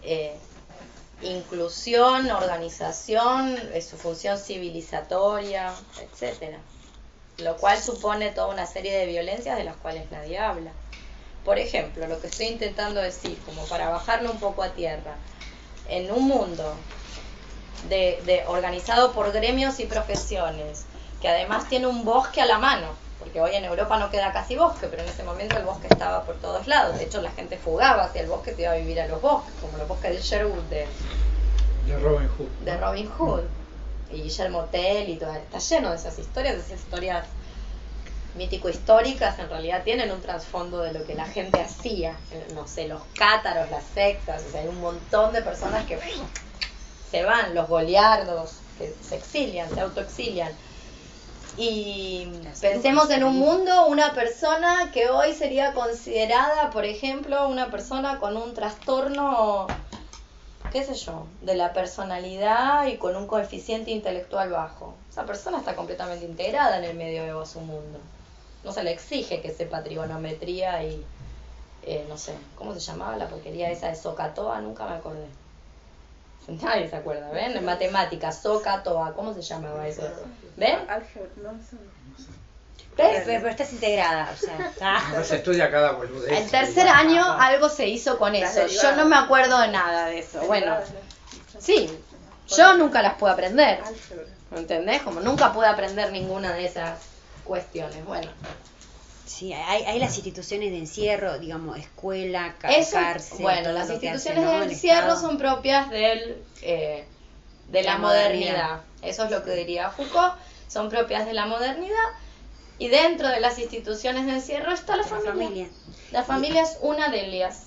inclusión, organización, su función civilizatoria, etcétera. Lo cual supone toda una serie de violencias de las cuales nadie habla. Por ejemplo, lo que estoy intentando decir, como para bajarlo un poco a tierra, en un mundo organizado por gremios y profesiones, que además tiene un bosque a la mano, porque hoy en Europa no queda casi bosque, pero en ese momento el bosque estaba por todos lados. De hecho, la gente fugaba hacia el bosque, te iba a vivir a los bosques, como los bosques de Sherwood de Robin Hood. De Robin Hood. Y Guillermo Tell y todo, está lleno de esas historias mítico-históricas. En realidad tienen un trasfondo de lo que la gente hacía. No sé, los cátaros, las sectas, o sea, hay un montón de personas que se van, los goliardos, que se exilian, se autoexilian. Y pensemos en un mundo, una persona que hoy sería considerada, por ejemplo, una persona con un trastorno, qué sé yo, de la personalidad y con un coeficiente intelectual bajo. Esa persona está completamente integrada en el medioevo a su mundo. No se le exige que sepa trigonometría y, no sé, ¿cómo se llamaba la porquería esa de Socatoa? Nunca me acordé. Nadie se acuerda, ¿ven? En matemáticas, soca, toa, ¿cómo se llamaba eso? ¿Ven? Álgebra, no sé. ¿Ves? Pero estás integrada, o sea. No se estudia cada boludez. El tercer año algo se hizo con Las eso. Yo derivadas. no me acuerdo de nada de eso. Bueno, sí, yo nunca las pude aprender. Álgebra. ¿Entendés? Como nunca pude aprender ninguna de esas cuestiones. Bueno, Sí, hay las instituciones de encierro, digamos, escuela, eso, cárcel. bueno, todo las lo que hace, instituciones ¿no? de el encierro Estado. son propias de la La modernidad. modernidad. Eso es lo que diría Foucault. Son propias de la modernidad. Y dentro de las instituciones de encierro está la familia. La familia es una de ellas.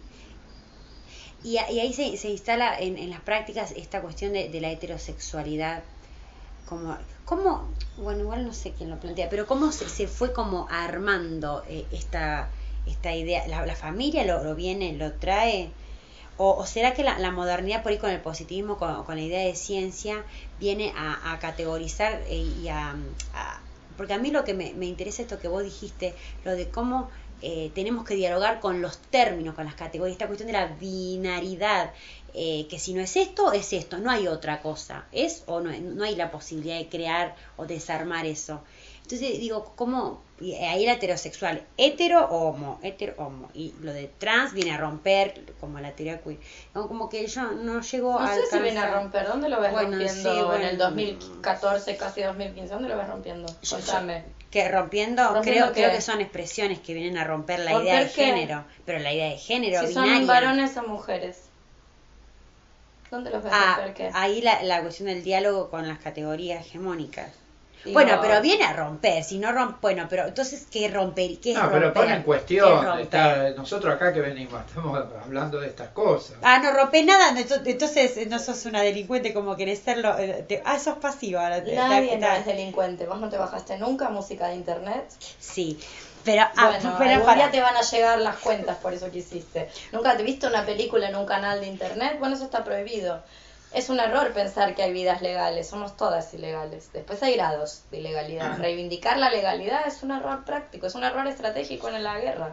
Y ahí se instala en las prácticas esta cuestión de la heterosexualidad. ¿Cómo, bueno, igual no sé quién lo plantea, pero cómo se fue como armando esta idea? ¿La familia lo viene, lo trae? ¿O será que la modernidad por ahí con el positivismo, con la idea de ciencia, viene a categorizar porque a mí lo que me interesa esto que vos dijiste, lo de cómo tenemos que dialogar con los términos, con las categorías, esta cuestión de la binaridad, que si no es esto, no hay otra cosa, es o no hay la posibilidad de crear o desarmar eso. Entonces digo, ¿cómo? Ahí la heterosexual, hetero, homo, y lo de trans viene a romper, como la teoría queer. Como que yo no llego No a sé si alcanzar. viene a romper. ¿Dónde lo ves Bueno, rompiendo sí, bueno. en el 2014, casi 2015? ¿Dónde lo ves rompiendo? Contame. Que rompiendo ¿Rompiendo creo qué? que son expresiones que vienen a romper la ¿Romper idea de qué? género, pero la idea de género Si binaria. son varones o mujeres. ¿Dónde los ves romper qué? Ahí la cuestión del diálogo con las categorías hegemónicas. Digo, Bueno, pero viene a romper, si no rompe, bueno, pero entonces ¿qué romper? ¿Qué es No, romper? pero pone en ¿Qué es cuestión. romper? Nosotros acá que venimos, estamos hablando de estas cosas. No rompes nada, entonces no sos una delincuente como querés serlo. Sos pasiva. Nadie no es delincuente. ¿Vos no te bajaste nunca música de internet? Sí, pero, Bueno, pero algún para. día te van a llegar las cuentas por eso que hiciste. ¿Nunca te viste una película en un canal de internet? Bueno, eso está prohibido. Es un error pensar que hay vidas legales, somos todas ilegales. Después hay grados de ilegalidad. Reivindicar la legalidad es un error práctico, es un error estratégico en la guerra.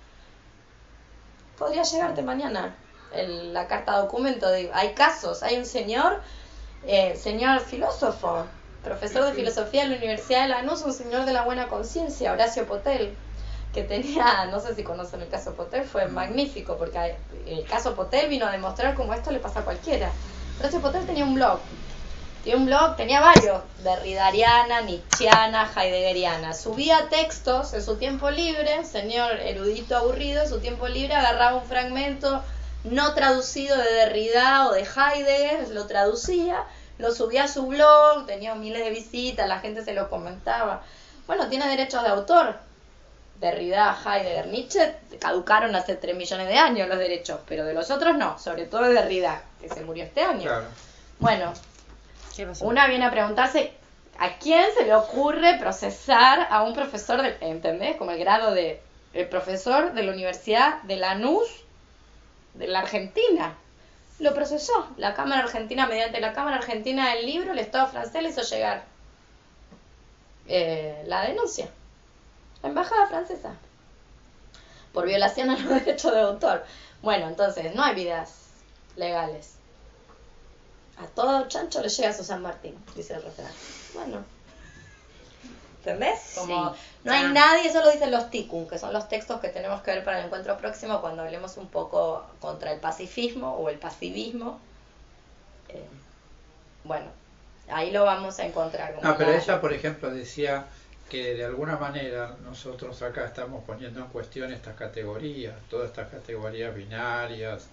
Podría llegarte mañana la carta documento. Hay casos, hay un señor filósofo, profesor de filosofía en la Universidad de Lanús, un señor de la buena conciencia, Horacio Potel, que tenía, no sé si conocen el caso Potel, fue magnífico, porque el caso Potel vino a demostrar cómo esto le pasa a cualquiera. Horacio Potel tenía un blog, tenía varios, derridariana, nietzscheana, heideggeriana. Subía textos en su tiempo libre, señor erudito aburrido, en su tiempo libre agarraba un fragmento no traducido de Derrida o de Heidegger, lo traducía, lo subía a su blog, tenía miles de visitas, la gente se lo comentaba. Bueno, tiene derechos de autor. Derrida, Heidegger, Nietzsche caducaron hace 3 millones de años los derechos, pero de los otros no, sobre todo de Derrida, que se murió este año. Claro. Bueno, ¿Qué pasó? una viene a preguntarse a quién se le ocurre procesar a un profesor, ¿entendés? Como el grado de el profesor de la Universidad de Lanús, de la Argentina. Lo procesó la Cámara Argentina, mediante la Cámara Argentina del Libro, el Estado francés le hizo llegar la denuncia. La embajada francesa. Por violación a los derechos de autor. Bueno, entonces, no hay vidas legales. A todo chancho le llega su San Martín, dice el refrán. Bueno. ¿Entendés? Como Sí. no hay nadie, eso lo dicen los tikkun, que son los textos que tenemos que ver para el encuentro próximo cuando hablemos un poco contra el pacifismo o el pasivismo. Bueno, ahí lo vamos a encontrar. Como No, pero ella, por ejemplo, decía que de alguna manera nosotros acá estamos poniendo en cuestión estas categorías, todas estas categorías binarias.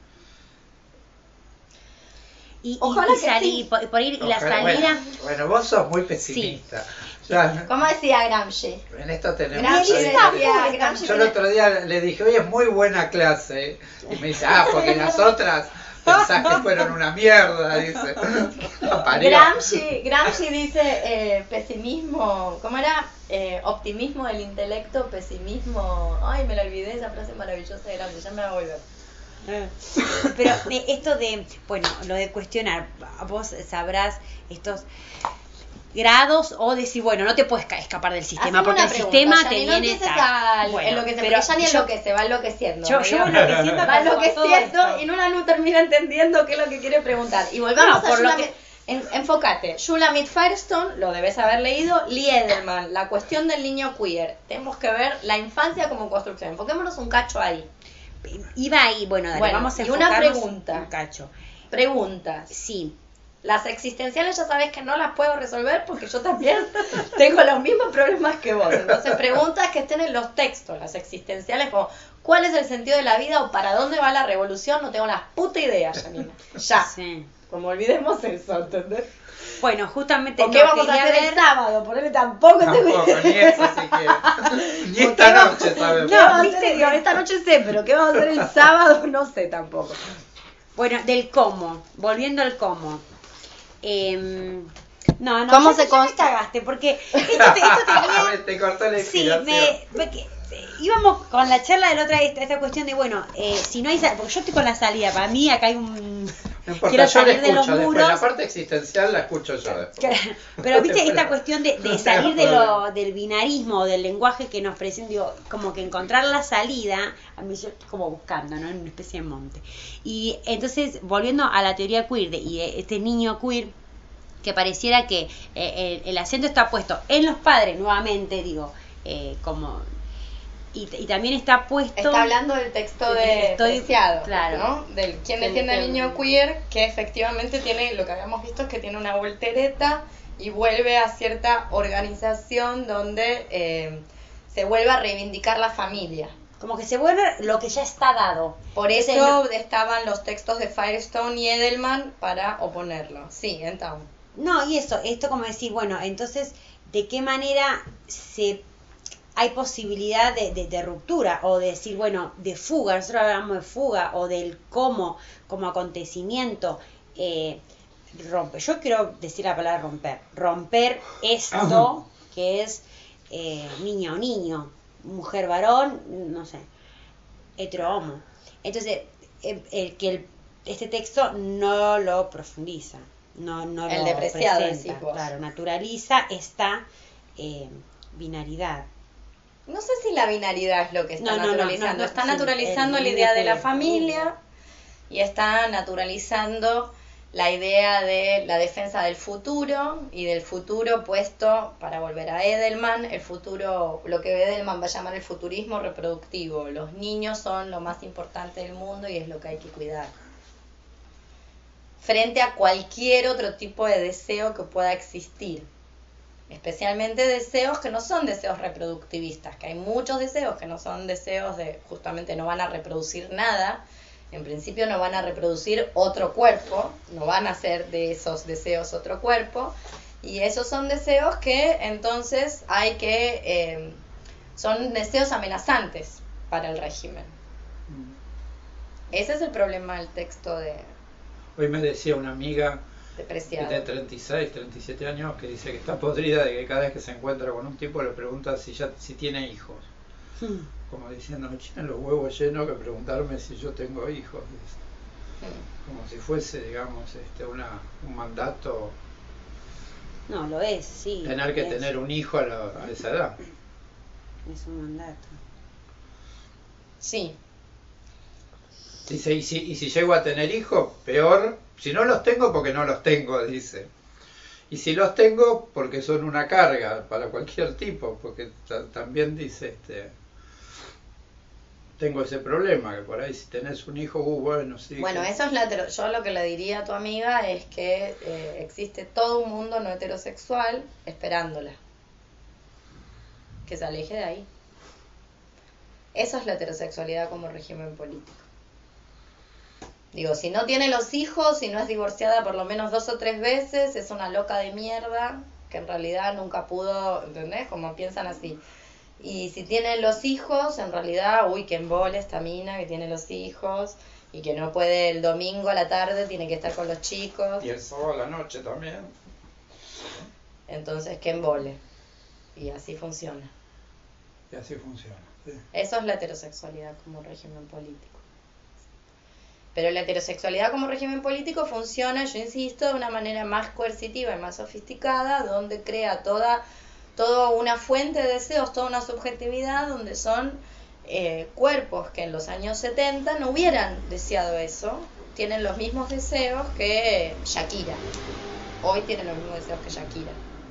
Ojalá que salir, sí. por ir la Ojalá- salida. Bueno, vos sos muy pesimista. Ya, ¿Cómo decía Gramsci? en esto tenemos... Gramsci decía, Gramsci Yo el otro día le dije, oye, es muy buena clase. Y me dice, porque las otras pensás que fueron una mierda, dice. Parió. Gramsci dice pesimismo, ¿cómo era? Optimismo del intelecto, pesimismo. Ay, me la olvidé, esa frase maravillosa de Gramsci, ya me va a volver. Pero esto de, bueno, lo de cuestionar, vos sabrás estos grados o decir, bueno, no te puedes escapar del sistema, Haceme porque una el pregunta, sistema Yani, te no viene empieces tal. a Bueno, enloquecer, pero porque ya ni yo- enloquece, va enloqueciendo. Yo ¿no? enloqueciendo Va con todo enloqueciendo esto. y Nula no termina entendiendo qué es lo que quiere preguntar. Y volvamos No, a por lo Shulamit. Enfócate, Shulamit Firestone, lo debes haber leído, Lee Edelman, la cuestión del niño queer. Tenemos que ver la infancia como construcción. Enfoquémonos un cacho ahí. Iba ahí, bueno, dale, Bueno, vamos a y una enfocarnos pregunta. un cacho. Preguntas. Sí, Las existenciales ya sabes que no las puedo resolver porque yo también tengo los mismos problemas que vos. Entonces preguntas que estén en los textos, las existenciales como ¿cuál es el sentido de la vida o para dónde va la revolución? No tengo la puta idea, Janina. Ya. sí. Como olvidemos eso, ¿entendés? Bueno, justamente ¿O no, qué vamos a quería hacer ver- el sábado? Ponele tampoco. Tampoco, ni eso siquiera. Ni ¿O esta qué va- noche, ¿sabes? ¿Qué vamos a viste hacer? que- Digo, esta noche sé, pero ¿qué vamos a hacer el sábado? No sé tampoco. Bueno, del cómo, volviendo al cómo. No, ¿Cómo ya, se ya me cons- cagaste, porque esto tenía... Te cortó la Sí, inspiración. íbamos con la charla de la otra vez, esta cuestión de, bueno, si no hay... Porque yo estoy con la salida, para mí acá hay un... No importa, quiero yo la salir de los escucho después. muros. La parte existencial la escucho yo después. Pero viste esta Pero- cuestión de no salir tengo problema. del binarismo, del lenguaje que nos presenta, digo, como que encontrar la salida, a mí yo estoy como buscando, ¿no? En una especie de monte. Y entonces, volviendo a la teoría queer y este niño queer, que pareciera que el acento está puesto en los padres, nuevamente, digo, como... Y también está puesto... Está hablando del texto de Estoy- Preciado, claro. ¿no? Del quien Que defiende al le- niño queer, que efectivamente tiene, lo que habíamos visto es que tiene una voltereta y vuelve a cierta organización donde se vuelve a reivindicar la familia. Como que se vuelve lo que ya está dado. Por Entonces, eso estaban los textos de Firestone y Edelman para oponerlo. Sí, entonces. No, y esto como decir, bueno, entonces, ¿de qué manera hay posibilidad de ruptura? O de decir, bueno, de fuga, nosotros hablamos de fuga, o del cómo, como acontecimiento, rompe. Yo quiero decir la palabra romper. Romper esto que es niña o niño, mujer varón, no sé, hetero homo. Entonces, este texto no lo profundiza. No El lo de Preciado, presenta, decís vos. claro, naturaliza esta binaridad. No sé si la binaridad es lo que está No, naturalizando. no, está sí, naturalizando el la idea de la queer. familia y está naturalizando la idea de la defensa del futuro y del futuro puesto, para volver a Edelman, el futuro, lo que Edelman va a llamar el futurismo reproductivo. Los niños son lo más importante del mundo y es lo que hay que cuidar. Frente a cualquier otro tipo de deseo que pueda existir. Especialmente deseos que no son deseos reproductivistas, que hay muchos deseos que no son deseos de, justamente no van a reproducir nada, en principio no van a reproducir otro cuerpo, no van a hacer de esos deseos otro cuerpo, y esos son deseos que entonces hay que, son deseos amenazantes para el régimen. Ese es el problema del texto de Hoy me decía una amiga Preciado. de 36, 37 años que dice que está podrida de que cada vez que se encuentra con un tipo le pregunta si tiene hijos. Como diciendo, me tienen los huevos llenos que preguntarme si yo tengo hijos. Como si fuese, digamos, un mandato No, lo es, sí. tener que es, tener un hijo a esa edad. Es un mandato. Sí, Dice, y si llego a tener hijos, peor, si no los tengo porque no los tengo, dice. Y si los tengo, porque son una carga para cualquier tipo, porque también dice, tengo ese problema, que por ahí si tenés un hijo, bueno, sí. bueno, que- eso es yo lo que le diría a tu amiga es que existe todo un mundo no heterosexual esperándola. Que se aleje de ahí. Eso es la heterosexualidad como régimen político. Digo, si no tiene los hijos, si no es divorciada por lo menos 2 o 3 veces, es una loca de mierda que en realidad nunca pudo, ¿entendés? Como piensan así. Y si tiene los hijos, en realidad, uy, que embole esta mina que tiene los hijos y que no puede el domingo a la tarde, tiene que estar con los chicos. Y el sábado a la noche también. Entonces, que embole. Y así funciona. Y así funciona. Sí. Eso es la heterosexualidad como régimen político. Pero la heterosexualidad como régimen político funciona, yo insisto, de una manera más coercitiva y más sofisticada, donde crea toda una fuente de deseos, toda una subjetividad, donde son cuerpos que en los años 70 no hubieran deseado eso, tienen los mismos deseos que Shakira. Hoy tienen los mismos deseos que Shakira.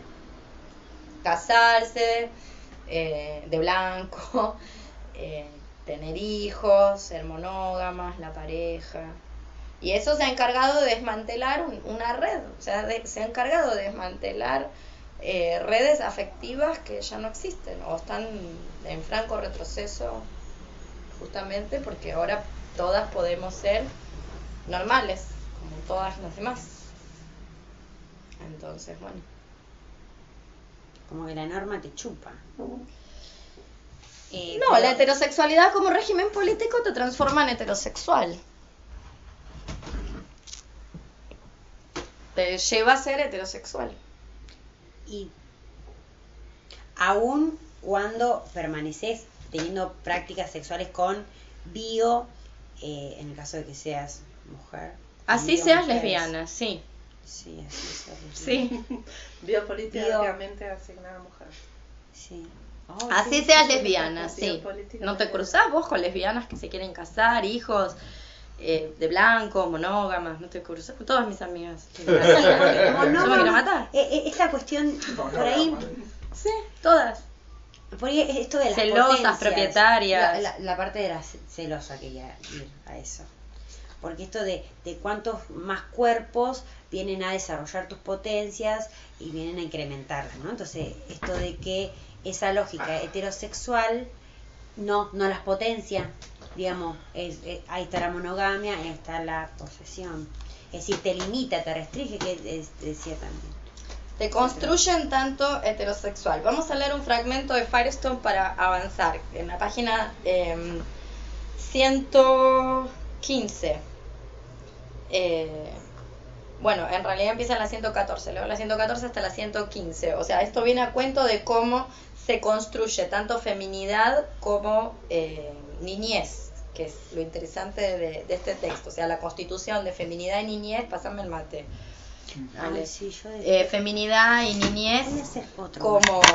Casarse, de blanco, tener hijos, ser monógamas, la pareja. Y eso se ha encargado de desmantelar una red, o sea, se ha encargado de desmantelar redes afectivas que ya no existen o están en franco retroceso, justamente porque ahora todas podemos ser normales, como todas las demás. Entonces, bueno. Como que la norma te chupa. No, Pero- la heterosexualidad como régimen político te transforma en heterosexual. Te lleva a ser heterosexual. Y aún cuando permaneces teniendo prácticas sexuales con bio, en el caso de que seas mujer. Así bio seas mujeres. lesbiana, sí. Sí, así seas lesbiana. Sí. Biopolíticamente asignada mujer. Sí. Así sí, seas sí, lesbiana, sí, sí. política No te mujer. cruzás vos con lesbianas que se quieren casar, hijos de blanco, monógamas, no te cruzás con todas mis amigas. Sí. Yo me quiero Monógama, matar. esta cuestión por ahí, Sí, todas. porque esto de las Celosas, potencias, propietarias. la parte de la celosa quería ir a eso. Porque esto de cuántos más cuerpos vienen a desarrollar tus potencias y vienen a incrementarlas, ¿no? Entonces, esto de que esa lógica heterosexual no las potencia, digamos, ahí está la monogamia, ahí está la posesión. Es decir, te limita, te restringe, que decía también. Te construyen tanto heterosexual. Vamos a leer un fragmento de Firestone para avanzar. En la página 115. Bueno, en realidad empieza en la 114. Leo la 114 hasta la 115. O sea, esto viene a cuento de cómo se construye tanto feminidad como niñez, que es lo interesante de este texto. O sea, la constitución de feminidad y niñez, pásame el mate. Vale. Ay, sí, yo Feminidad y niñez voy a hacer otro.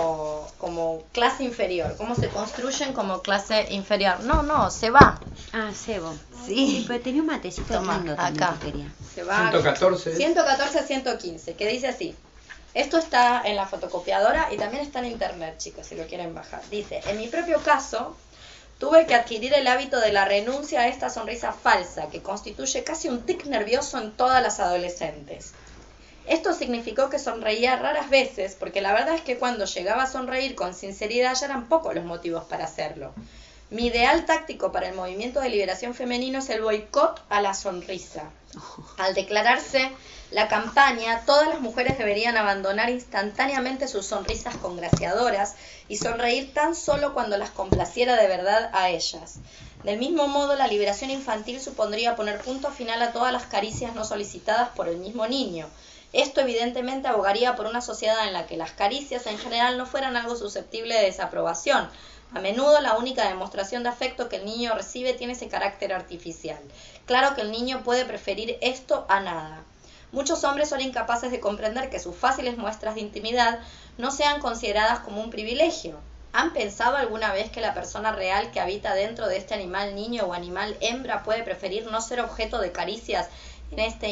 como clase inferior. ¿Cómo se construyen como clase inferior? No, se va. Ah, cebo. Sí. Pero tenía un matecito Toma, lindo también acá. que quería. Se va. 114. 114 a 115, que dice así. Esto está en la fotocopiadora y también está en internet, chicos, si lo quieren bajar. Dice, en mi propio caso, tuve que adquirir el hábito de la renuncia a esta sonrisa falsa, que constituye casi un tic nervioso en todas las adolescentes. Esto significó que sonreía raras veces, porque la verdad es que cuando llegaba a sonreír con sinceridad ya eran pocos los motivos para hacerlo. Mi ideal táctico para el movimiento de liberación femenino es el boicot a la sonrisa. Al declararse la campaña, todas las mujeres deberían abandonar instantáneamente sus sonrisas congraciadoras y sonreír tan solo cuando las complaciera de verdad a ellas. Del mismo modo, la liberación infantil supondría poner punto final a todas las caricias no solicitadas por el mismo niño. Esto evidentemente abogaría por una sociedad en la que las caricias en general no fueran algo susceptible de desaprobación. A menudo la única demostración de afecto que el niño recibe tiene ese carácter artificial. Claro que el niño puede preferir esto a nada. Muchos hombres son incapaces de comprender que sus fáciles muestras de intimidad no sean consideradas como un privilegio. ¿Han pensado alguna vez que la persona real que habita dentro de este animal niño o animal hembra puede preferir no ser objeto de caricias en este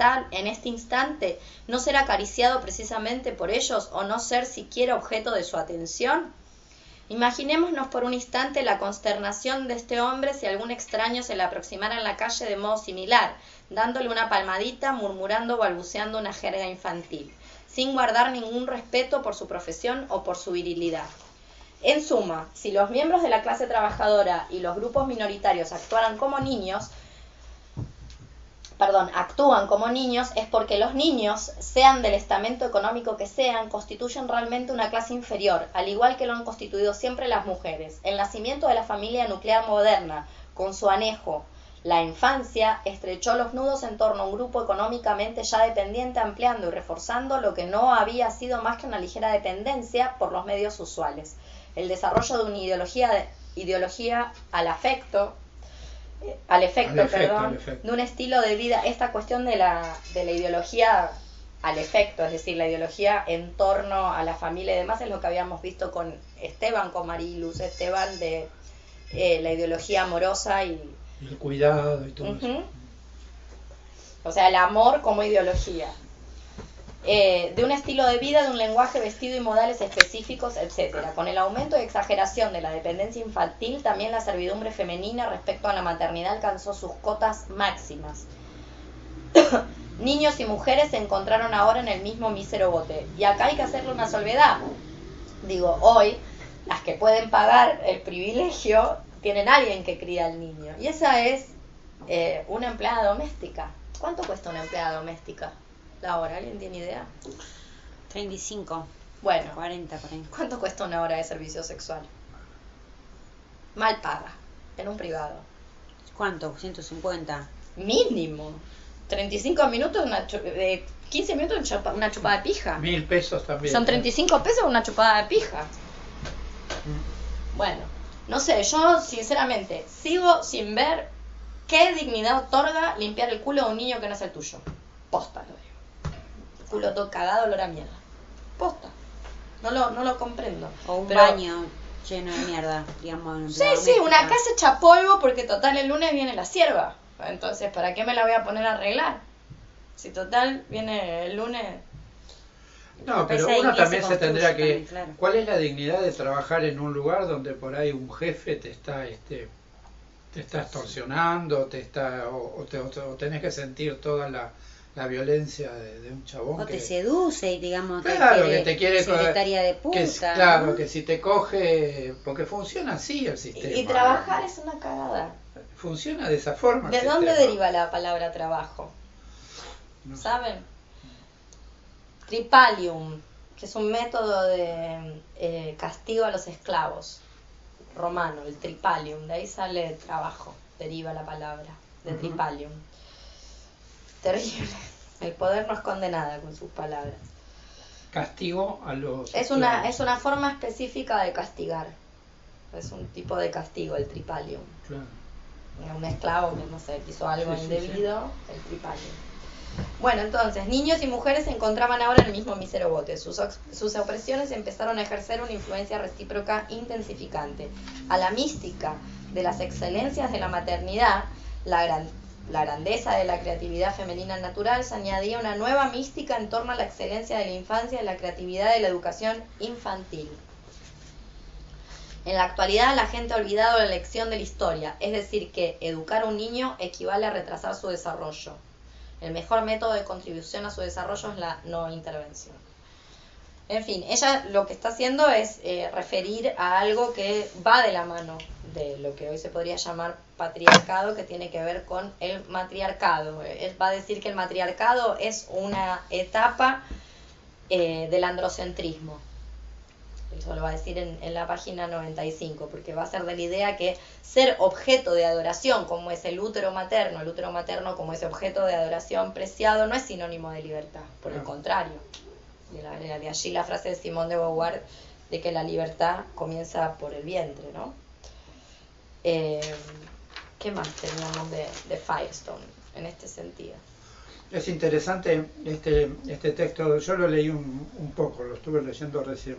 instante, no ser acariciado precisamente por ellos o no ser siquiera objeto de su atención? Imaginémonos por un instante la consternación de este hombre si algún extraño se le aproximara en la calle de modo similar, dándole una palmadita, murmurando o balbuceando una jerga infantil, sin guardar ningún respeto por su profesión o por su virilidad. En suma, si los miembros de la clase trabajadora y los grupos minoritarios actúan como niños, es porque los niños, sean del estamento económico que sean, constituyen realmente una clase inferior, al igual que lo han constituido siempre las mujeres. El nacimiento de la familia nuclear moderna, con su anejo, la infancia, estrechó los nudos en torno a un grupo económicamente ya dependiente, ampliando y reforzando lo que no había sido más que una ligera dependencia por los medios usuales. El desarrollo de una ideología al afecto al efecto, Al perdón, efecto. de un estilo de vida, esta cuestión de la ideología al efecto, es decir, la ideología en torno a la familia y demás, es lo que habíamos visto con Esteban, con Mariluz Esteban, de la ideología amorosa y el cuidado y todo eso. O sea, el amor como ideología. De un estilo de vida, de un lenguaje, vestido y modales específicos, etcétera. Con el aumento y exageración de la dependencia infantil, también la servidumbre femenina respecto a la maternidad alcanzó sus cotas máximas. Niños y mujeres se encontraron ahora en el mismo mísero bote. Y acá hay que hacerle una salvedad. Digo, hoy, las que pueden pagar el privilegio, tienen alguien que cría al niño. Y esa es una empleada doméstica. ¿Cuánto cuesta una empleada doméstica la hora? ¿Alguien tiene idea? 35. Bueno, 40 por ahí. ¿cuánto cuesta una hora de servicio sexual? Mal paga, en un privado. ¿Cuánto? 150. Mínimo. 35 minutos, 15 minutos una chupada de pija. 1.000 pesos también. Son 35 pesos una chupada de pija. Bueno, no sé, yo sinceramente sigo sin ver qué dignidad otorga limpiar el culo de un niño que no es el tuyo. Posta, lo digo. El culo todo cagado, olor a mierda. Posta. No lo comprendo. O un Pero- baño lleno de mierda, digamos. en Sí, empleada sí, una doméstica. casa hecha polvo porque total el lunes viene la sierva. Entonces, ¿para qué me la voy a poner a arreglar? Si total viene el lunes... No, pero Esa uno iglesia también se tendría construye que... también, claro. ¿Cuál es la dignidad de trabajar en un lugar donde por ahí un jefe te está extorsionando, o tenés que sentir toda la violencia de un chabón O que... te seduce y digamos Claro, que te quiere secretaria de puta. claro, ¿no? que si te coge, porque funciona así el sistema. Y trabajar es una cagada. Funciona de esa forma. ¿De el dónde sistema. deriva la palabra trabajo? No sé. ¿Saben? Tripalium, que es un método de castigo a los esclavos romano, el tripalium, de ahí sale trabajo, deriva la palabra, de Ujú. tripalium. Terrible. El poder no esconde nada con sus palabras. Castigo a los... Es una forma específica de castigar. Es un tipo de castigo, el tripalium. Claro. Un esclavo que, no sé, quiso algo Sí, sí, indebido, el tripalium. Bueno, entonces, niños y mujeres se encontraban ahora en el mismo mísero bote. Sus opresiones empezaron a ejercer una influencia recíproca intensificante. A la mística de las excelencias de la maternidad, la grandeza de la creatividad femenina natural, se añadía una nueva mística en torno a la excelencia de la infancia y la creatividad de la educación infantil. En la actualidad la gente ha olvidado la lección de la historia, es decir que educar a un niño equivale a retrasar su desarrollo. El mejor método de contribución a su desarrollo es la no intervención. En fin, ella lo que está haciendo es referir a algo que va de la mano de lo que hoy se podría llamar patriarcado, que tiene que ver con el matriarcado. Va a decir que el matriarcado es una etapa del androcentrismo. Eso lo va a decir en la página 95, porque va a ser de la idea que ser objeto de adoración, como es el útero materno como ese objeto de adoración preciado, no es sinónimo de libertad, por el contrario. De allí la frase de Simone de Beauvoir de que la libertad comienza por el vientre, ¿no? ¿Qué más teníamos de Firestone en este sentido? Es interesante este texto, yo lo leí un poco, lo estuve leyendo recién.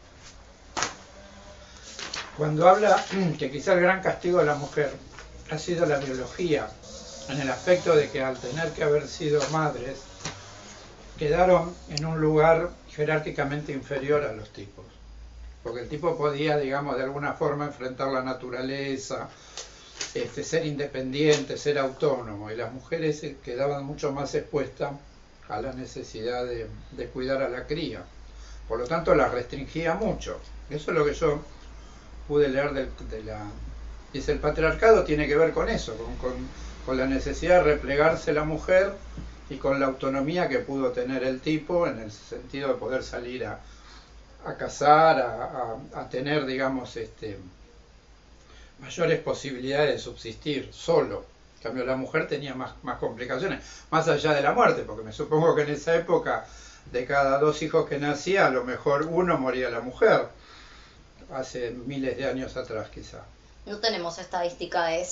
Cuando habla que quizá el gran castigo de la mujer ha sido la biología, en el aspecto de que al tener que haber sido madres, quedaron en un lugar jerárquicamente inferior a los tipos. Porque el tipo podía, digamos, de alguna forma enfrentar la naturaleza, ser independiente, ser autónomo, y las mujeres quedaban mucho más expuestas a la necesidad de cuidar a la cría. Por lo tanto, las restringía mucho. Eso es lo que yo pude leer Dice, el patriarcado tiene que ver con eso, con la necesidad de replegarse la mujer y con la autonomía que pudo tener el tipo en el sentido de poder salir a cazar, a tener, digamos, mayores posibilidades de subsistir solo. En cambio, la mujer tenía más complicaciones, más allá de la muerte, porque me supongo que en esa época, de cada 2 hijos que nacía, a lo mejor uno moría la mujer. Hace miles de años atrás, quizá. No tenemos estadística de eso.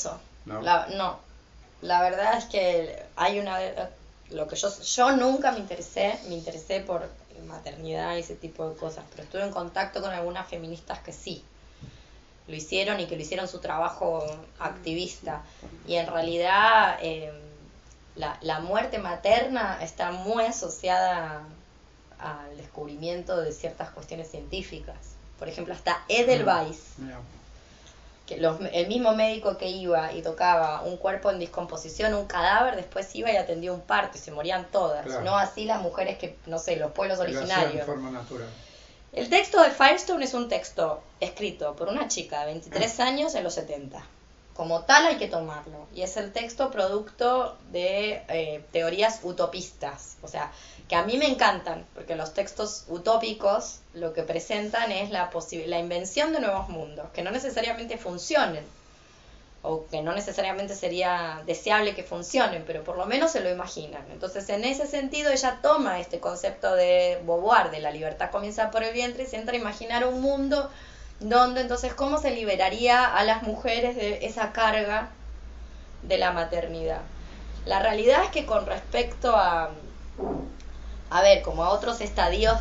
No. La verdad es que hay lo que yo nunca me interesé por maternidad y ese tipo de cosas, pero estuve en contacto con algunas feministas que sí lo hicieron y que lo hicieron su trabajo activista, y en realidad la muerte materna está muy asociada al descubrimiento de ciertas cuestiones científicas. Por ejemplo, hasta Edelweiss, que el mismo médico que iba y tocaba un cuerpo en descomposición, un cadáver, después iba y atendía un parto y se morían todas. Claro. No así las mujeres que, no sé, los pueblos Que lo hacían originarios. de forma natural. El texto de Firestone es un texto escrito por una chica de 23 años en los 70. Como tal hay que tomarlo. Y es el texto producto de teorías utopistas. O sea, que a mí me encantan, porque los textos utópicos lo que presentan es la invención de nuevos mundos, que no necesariamente funcionen, o que no necesariamente sería deseable que funcionen, pero por lo menos se lo imaginan. Entonces, en ese sentido, ella toma este concepto de Beauvoir, de la libertad comienza por el vientre, y se entra a imaginar un mundo donde entonces cómo se liberaría a las mujeres de esa carga de la maternidad. La realidad es que con respecto a ver, como a otros estadios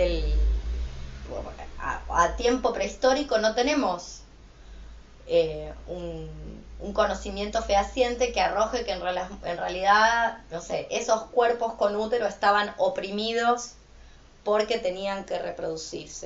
a tiempo prehistórico, no tenemos un conocimiento fehaciente que arroje que en realidad, no sé, esos cuerpos con útero estaban oprimidos porque tenían que reproducirse.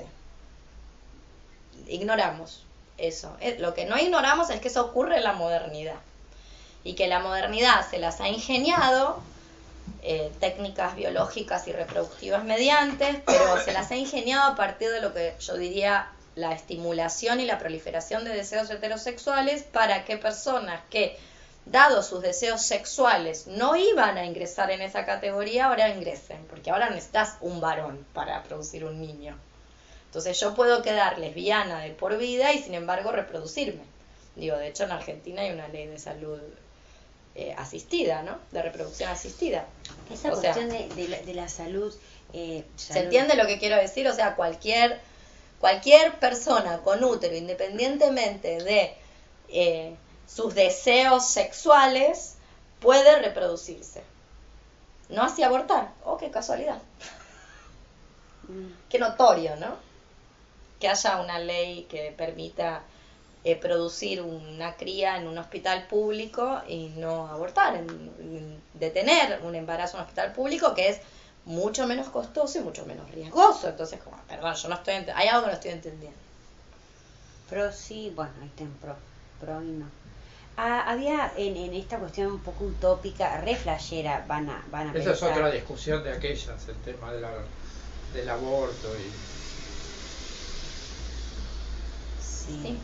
Ignoramos eso. Lo que no ignoramos es que eso ocurre en la modernidad, y que la modernidad se las ha ingeniado técnicas biológicas y reproductivas mediante, pero se las ha ingeniado a partir de lo que yo diría la estimulación y la proliferación de deseos heterosexuales, para que personas que, dados sus deseos sexuales, no iban a ingresar en esa categoría, ahora ingresen, porque ahora necesitas un varón para producir un niño. Entonces yo puedo quedar lesbiana de por vida y sin embargo reproducirme. Digo, de hecho en Argentina hay una ley de salud asistida, ¿no? De reproducción asistida. Esa cuestión de la salud, ¿se entiende lo que quiero decir? O sea, cualquier persona con útero, independientemente de sus deseos sexuales, puede reproducirse. No así abortar. Oh, qué casualidad. Qué notorio, ¿no? Que haya una ley que permita producir una cría en un hospital público y no abortar, detener un embarazo en un hospital público, que es mucho menos costoso y mucho menos riesgoso. Entonces, como, perdón, hay algo que no estoy entendiendo. Pro sí, bueno, ahí está en pro y no. Había en esta cuestión un poco utópica, re flashera, van a Esa pensar. es otra discusión de aquellas, el tema del aborto y... Sí.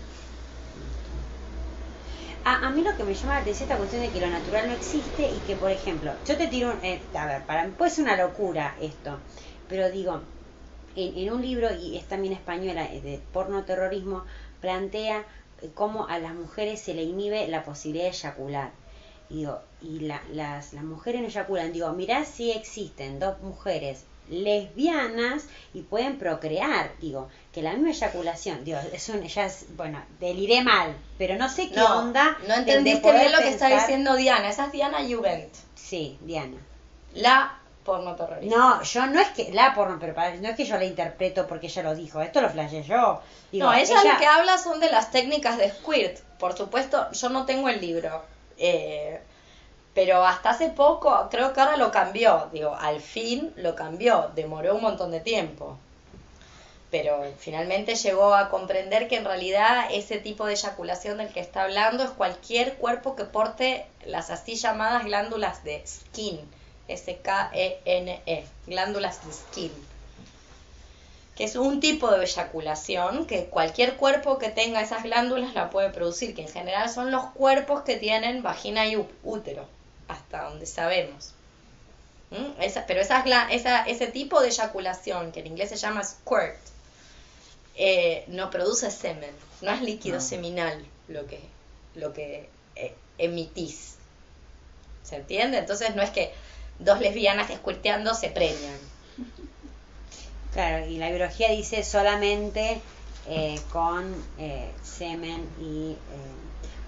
A mí lo que me llama la atención es esta cuestión de que lo natural no existe, y que, por ejemplo, yo te tiro a ver, para mí puede ser una locura esto, pero digo, en un libro, y es también española, de porno terrorismo, plantea cómo a las mujeres se le inhibe la posibilidad de eyacular. Y las mujeres no eyaculan. Digo, mirá si existen dos mujeres lesbianas y pueden procrear. Digo, que la misma eyaculación, digo, bueno, deliré mal, pero no sé qué onda. No entendiste bien lo que está diciendo Diana. Esa es Diana Juvent. Sí, Diana. La porno terrorista. No, yo no es que la porno, pero no es que yo la interpreto porque ella lo dijo, esto lo flasheé yo. Digo, no, ella lo que habla son de las técnicas de squirt. Por supuesto, yo no tengo el libro, pero hasta hace poco, creo que ahora lo cambió. Digo, al fin lo cambió, demoró un montón de tiempo. Pero finalmente llegó a comprender que en realidad ese tipo de eyaculación del que está hablando es cualquier cuerpo que porte las así llamadas glándulas de skin. S-K-E-N-E, glándulas de skin, que es un tipo de eyaculación que cualquier cuerpo que tenga esas glándulas la puede producir, que en general son los cuerpos que tienen vagina y útero, hasta donde sabemos. Pero ese tipo de eyaculación, que en inglés se llama squirt, no produce semen, no es líquido seminal lo que emitís. ¿Se entiende? Entonces no es que dos lesbianas squirteando se preñan. Claro, y la biología dice solamente con semen y...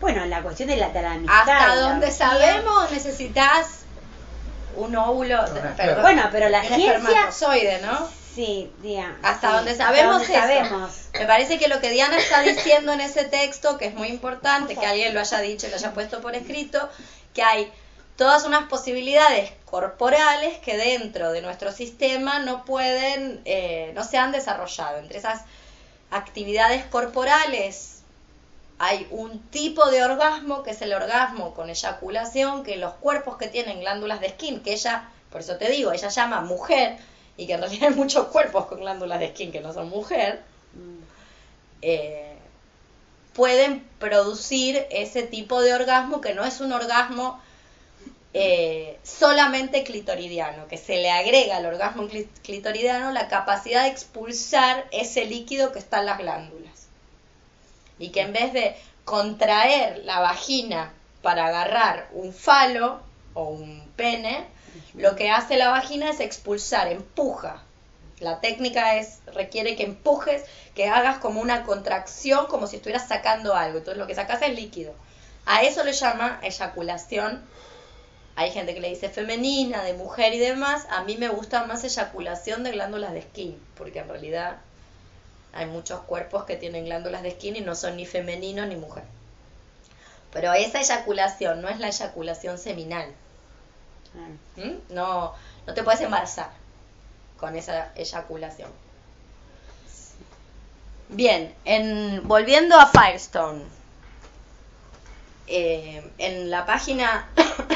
Bueno, la cuestión de la amistad. Hasta y la donde orgía. sabemos necesitas un óvulo, perdón, Bueno, pero la un ciencia... espermatozoide, ¿no? Sí, diga. Hasta sí, donde sabemos hasta donde eso. sabemos. Me parece que lo que Diana está diciendo en ese texto, que es muy importante, que alguien lo haya dicho, lo haya puesto por escrito, que hay todas unas posibilidades corporales que dentro de nuestro sistema no pueden, no se han desarrollado. Entre esas actividades corporales hay un tipo de orgasmo que es el orgasmo con eyaculación, que los cuerpos que tienen glándulas de Skene, que ella, por eso te digo, ella llama mujer, y que en realidad hay muchos cuerpos con glándulas de Skene que no son mujer, pueden producir ese tipo de orgasmo que no es un orgasmo solamente clitoridiano, que se le agrega al orgasmo clitoridiano la capacidad de expulsar ese líquido que está en las glándulas. Y que en vez de contraer la vagina para agarrar un falo o un pene, lo que hace la vagina es expulsar, empuja. La técnica requiere que empujes, que hagas como una contracción, como si estuvieras sacando algo. Entonces lo que sacas es líquido. A eso le llama eyaculación. Hay gente que le dice femenina, de mujer y demás. A mí me gusta más eyaculación de glándulas de Skene, porque en realidad hay muchos cuerpos que tienen glándulas de Skene y no son ni femenino ni mujer. Pero esa eyaculación no es la eyaculación seminal. No te puedes embarazar con esa eyaculación. Bien, volviendo a Firestone, en la página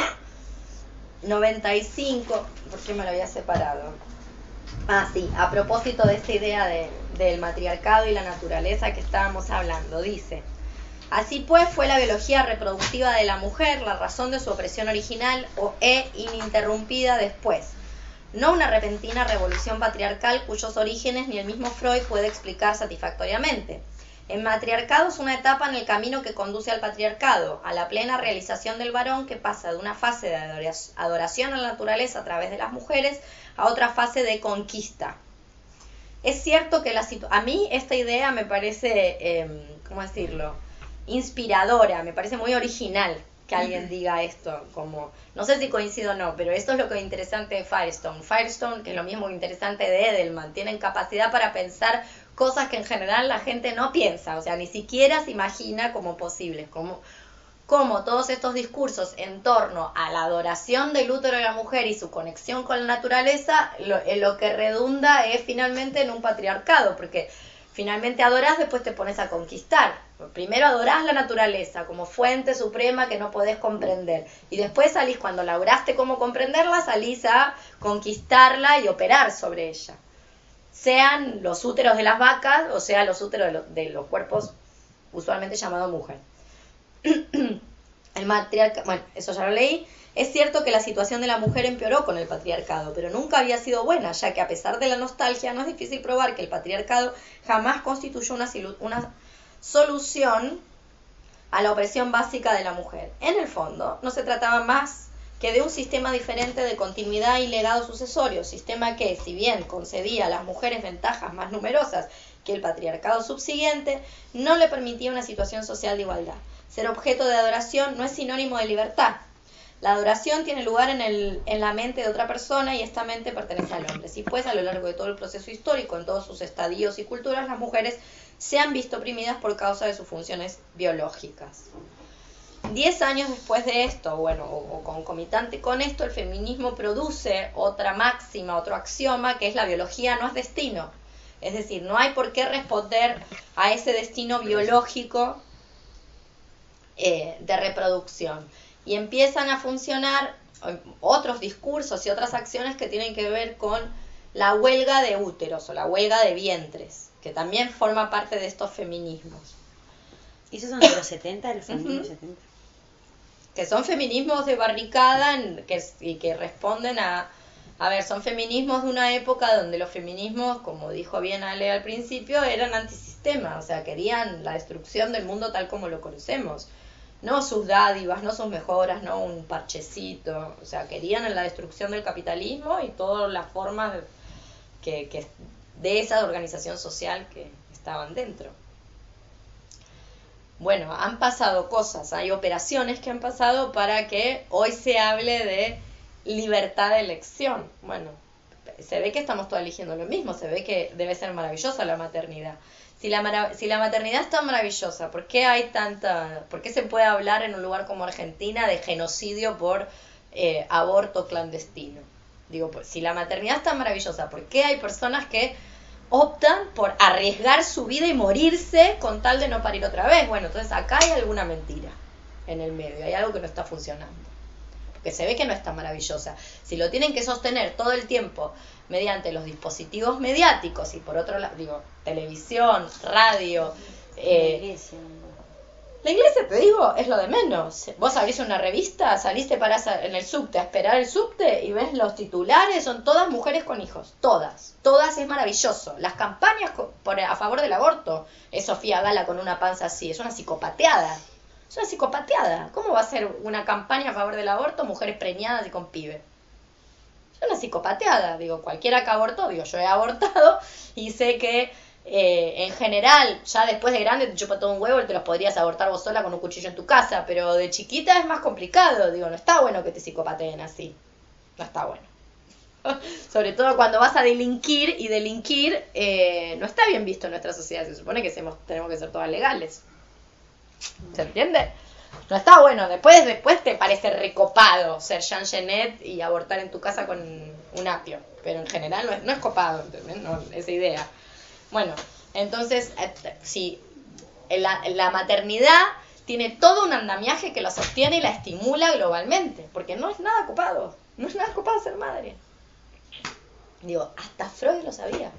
95, ¿por qué me lo había separado? Ah, sí, a propósito de esta idea del matriarcado y la naturaleza que estábamos hablando, dice: así pues fue la biología reproductiva de la mujer la razón de su opresión original e ininterrumpida después, no una repentina revolución patriarcal cuyos orígenes ni el mismo Freud puede explicar satisfactoriamente. El matriarcado es una etapa en el camino que conduce al patriarcado, a la plena realización del varón que pasa de una fase de adoración a la naturaleza a través de las mujeres a otra fase de conquista. Es cierto que a mí esta idea me parece, ¿cómo decirlo?, inspiradora, me parece muy original que alguien diga esto, como, no sé si coincido o no, pero esto es lo que es interesante de Firestone. Firestone, que es lo mismo que interesante de Edelman, tienen capacidad para pensar cosas que en general la gente no piensa, o sea, ni siquiera se imagina como posibles, como todos estos discursos en torno a la adoración del útero de la mujer y su conexión con la naturaleza, lo que redunda es finalmente en un patriarcado, porque finalmente adorás, después te pones a conquistar. Primero adorás la naturaleza como fuente suprema que no podés comprender. Y después salís, cuando lograste cómo comprenderla, salís a conquistarla y operar sobre ella. Sean los úteros de las vacas o sean los úteros de los cuerpos usualmente llamados mujer. El matriarcado, bueno, eso ya lo leí. Es cierto que la situación de la mujer empeoró con el patriarcado, pero nunca había sido buena, ya que a pesar de la nostalgia no es difícil probar que el patriarcado jamás constituyó una solución a la opresión básica de la mujer. En el fondo, no se trataba más que de un sistema diferente de continuidad y legado sucesorio, sistema que, si bien concedía a las mujeres ventajas más numerosas que el patriarcado subsiguiente, no le permitía una situación social de igualdad. Ser objeto de adoración no es sinónimo de libertad. La adoración tiene lugar en la mente de otra persona y esta mente pertenece al hombre. Si pues a lo largo de todo el proceso histórico, en todos sus estadios y culturas, las mujeres se han visto oprimidas por causa de sus funciones biológicas. 10 años después de esto, bueno, o concomitante con esto, el feminismo produce otra máxima, otro axioma, que es la biología no es destino. Es decir, no hay por qué responder a ese destino biológico de reproducción. Y empiezan a funcionar otros discursos y otras acciones que tienen que ver con la huelga de úteros o la huelga de vientres, que también forma parte de estos feminismos. ¿Y esos son de los 70, de los feminismos 70? Que son feminismos de barricada y que responden a ver, son feminismos de una época donde los feminismos, como dijo bien Ale al principio, eran antisistema, o sea, querían la destrucción del mundo tal como lo conocemos. No sus dádivas, no sus mejoras, no un parchecito. O sea, querían la destrucción del capitalismo y todas las formas de esa organización social que estaban dentro. Bueno, han pasado cosas, hay operaciones que han pasado para que hoy se hable de libertad de elección. Bueno, se ve que estamos todos eligiendo lo mismo, se ve que debe ser maravillosa la maternidad. Si la maternidad es tan maravillosa, ¿por qué se puede hablar en un lugar como Argentina de genocidio por aborto clandestino? Digo, pues, si la maternidad es tan maravillosa, ¿por qué hay personas que optan por arriesgar su vida y morirse con tal de no parir otra vez? Bueno, entonces acá hay alguna mentira en el medio, hay algo que no está funcionando, porque se ve que no está maravillosa. Si lo tienen que sostener todo el tiempo mediante los dispositivos mediáticos y por otro lado, digo, televisión, radio, la iglesia, te digo, es lo de menos. Vos abrís una revista, saliste en el subte a esperar el subte y ves los titulares, son todas mujeres con hijos, todas, es maravilloso. Las campañas a favor del aborto, es Sofía Gala con una panza así, es una psicopateada. ¿Cómo va a ser una campaña a favor del aborto, mujeres preñadas y con pibe? Es una psicopateada, digo, cualquiera que abortó, digo, yo he abortado y sé que en general, ya después de grande te chupa todo un huevo y te los podrías abortar vos sola con un cuchillo en tu casa, pero de chiquita es más complicado, digo, no está bueno que te psicopateen así, no está bueno. Sobre todo cuando vas a delinquir, y delinquir no está bien visto en nuestra sociedad, se supone que tenemos que ser todas legales. ¿Se entiende? No está bueno, después te parece recopado ser Jean Genet y abortar en tu casa con un apio, pero en general no es copado, ¿entendés? No, esa idea. Bueno, entonces, sí, la maternidad tiene todo un andamiaje que la sostiene y la estimula globalmente, porque no es nada copado ser madre. Digo, hasta Freud lo sabía.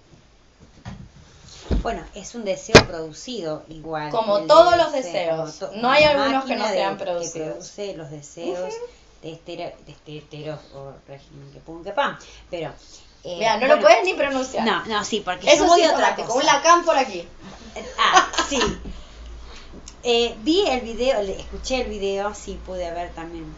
Bueno, es un deseo producido igual. Como todos los deseos. No hay algunos que no sean producidos. Que produce los deseos de esteros o régimen que pum que pam. Pero mira, no lo puedes ni pronunciar. No, sí, porque eso yo voy sí a otra práctico, cosa. un Lacan por aquí. Sí. Vi el video, escuché el video, sí pude ver también.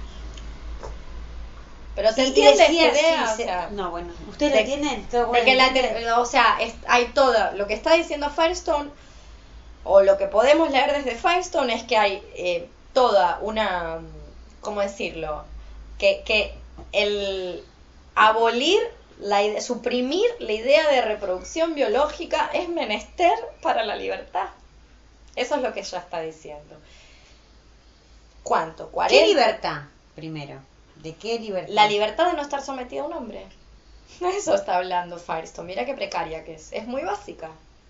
Pero se Y entiende decía, esta idea, sí, o sea, no, bueno, ¿ustedes lo entienden? porque o sea, hay todo, lo que está diciendo Firestone, o lo que podemos leer desde Firestone, es que hay toda una, ¿cómo decirlo? Que el abolir, suprimir la idea de reproducción biológica es menester para la libertad. Eso es lo que ella está diciendo. ¿Cuánto? ¿40? ¿Qué libertad? Primero, ¿de qué libertad? La libertad de no estar sometida a un hombre. Eso está hablando Firestone. Mira qué precaria que es. Es muy básica.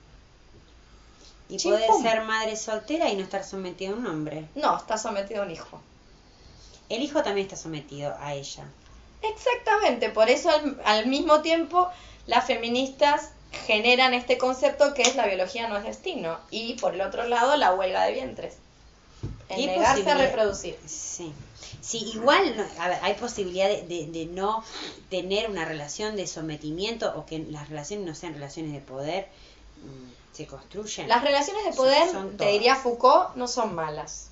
Y Chim, poder pum. ser madre soltera y no estar sometida a un hombre. No, está sometido a un hijo. El hijo también está sometido a ella. Exactamente. Por eso al mismo tiempo las feministas generan este concepto que es la biología no es destino. Y por el otro lado la huelga de vientres. El negarse a reproducir. Sí. Sí, igual a ver, hay posibilidad de no tener una relación de sometimiento o que las relaciones no sean relaciones de poder, se construyen. Las relaciones de poder, Son te todas. diría Foucault, no son malas.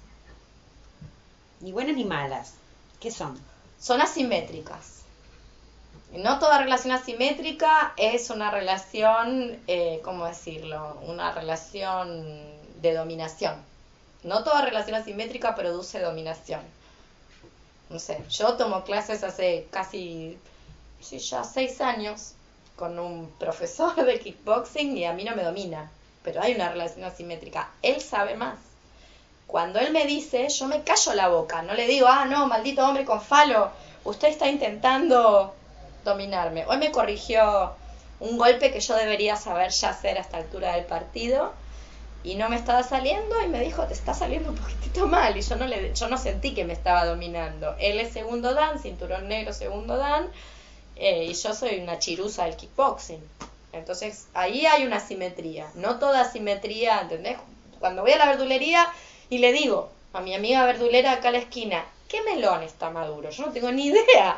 Ni buenas ni malas. ¿Qué son? Son asimétricas. No toda relación asimétrica es una relación, ¿cómo decirlo? Una relación de dominación. No toda relación asimétrica produce dominación. No sé, yo tomo clases hace casi, ya 6 años con un profesor de kickboxing y a mí no me domina, pero hay una relación asimétrica. Él sabe más. Cuando él me dice, yo me callo la boca, no le digo, no, maldito hombre con falo, usted está intentando dominarme. Hoy me corrigió un golpe que yo debería saber ya hacer a esta altura del partido y no me estaba saliendo y me dijo, te está saliendo un poquitito mal, y yo no sentí que me estaba dominando. Él es segundo dan, cinturón negro segundo dan, y yo soy una chirusa del kickboxing. Entonces ahí hay una asimetría, no toda asimetría, ¿entendés? Cuando voy a la verdulería y le digo a mi amiga verdulera acá a la esquina, ¿qué melón está maduro? Yo no tengo ni idea,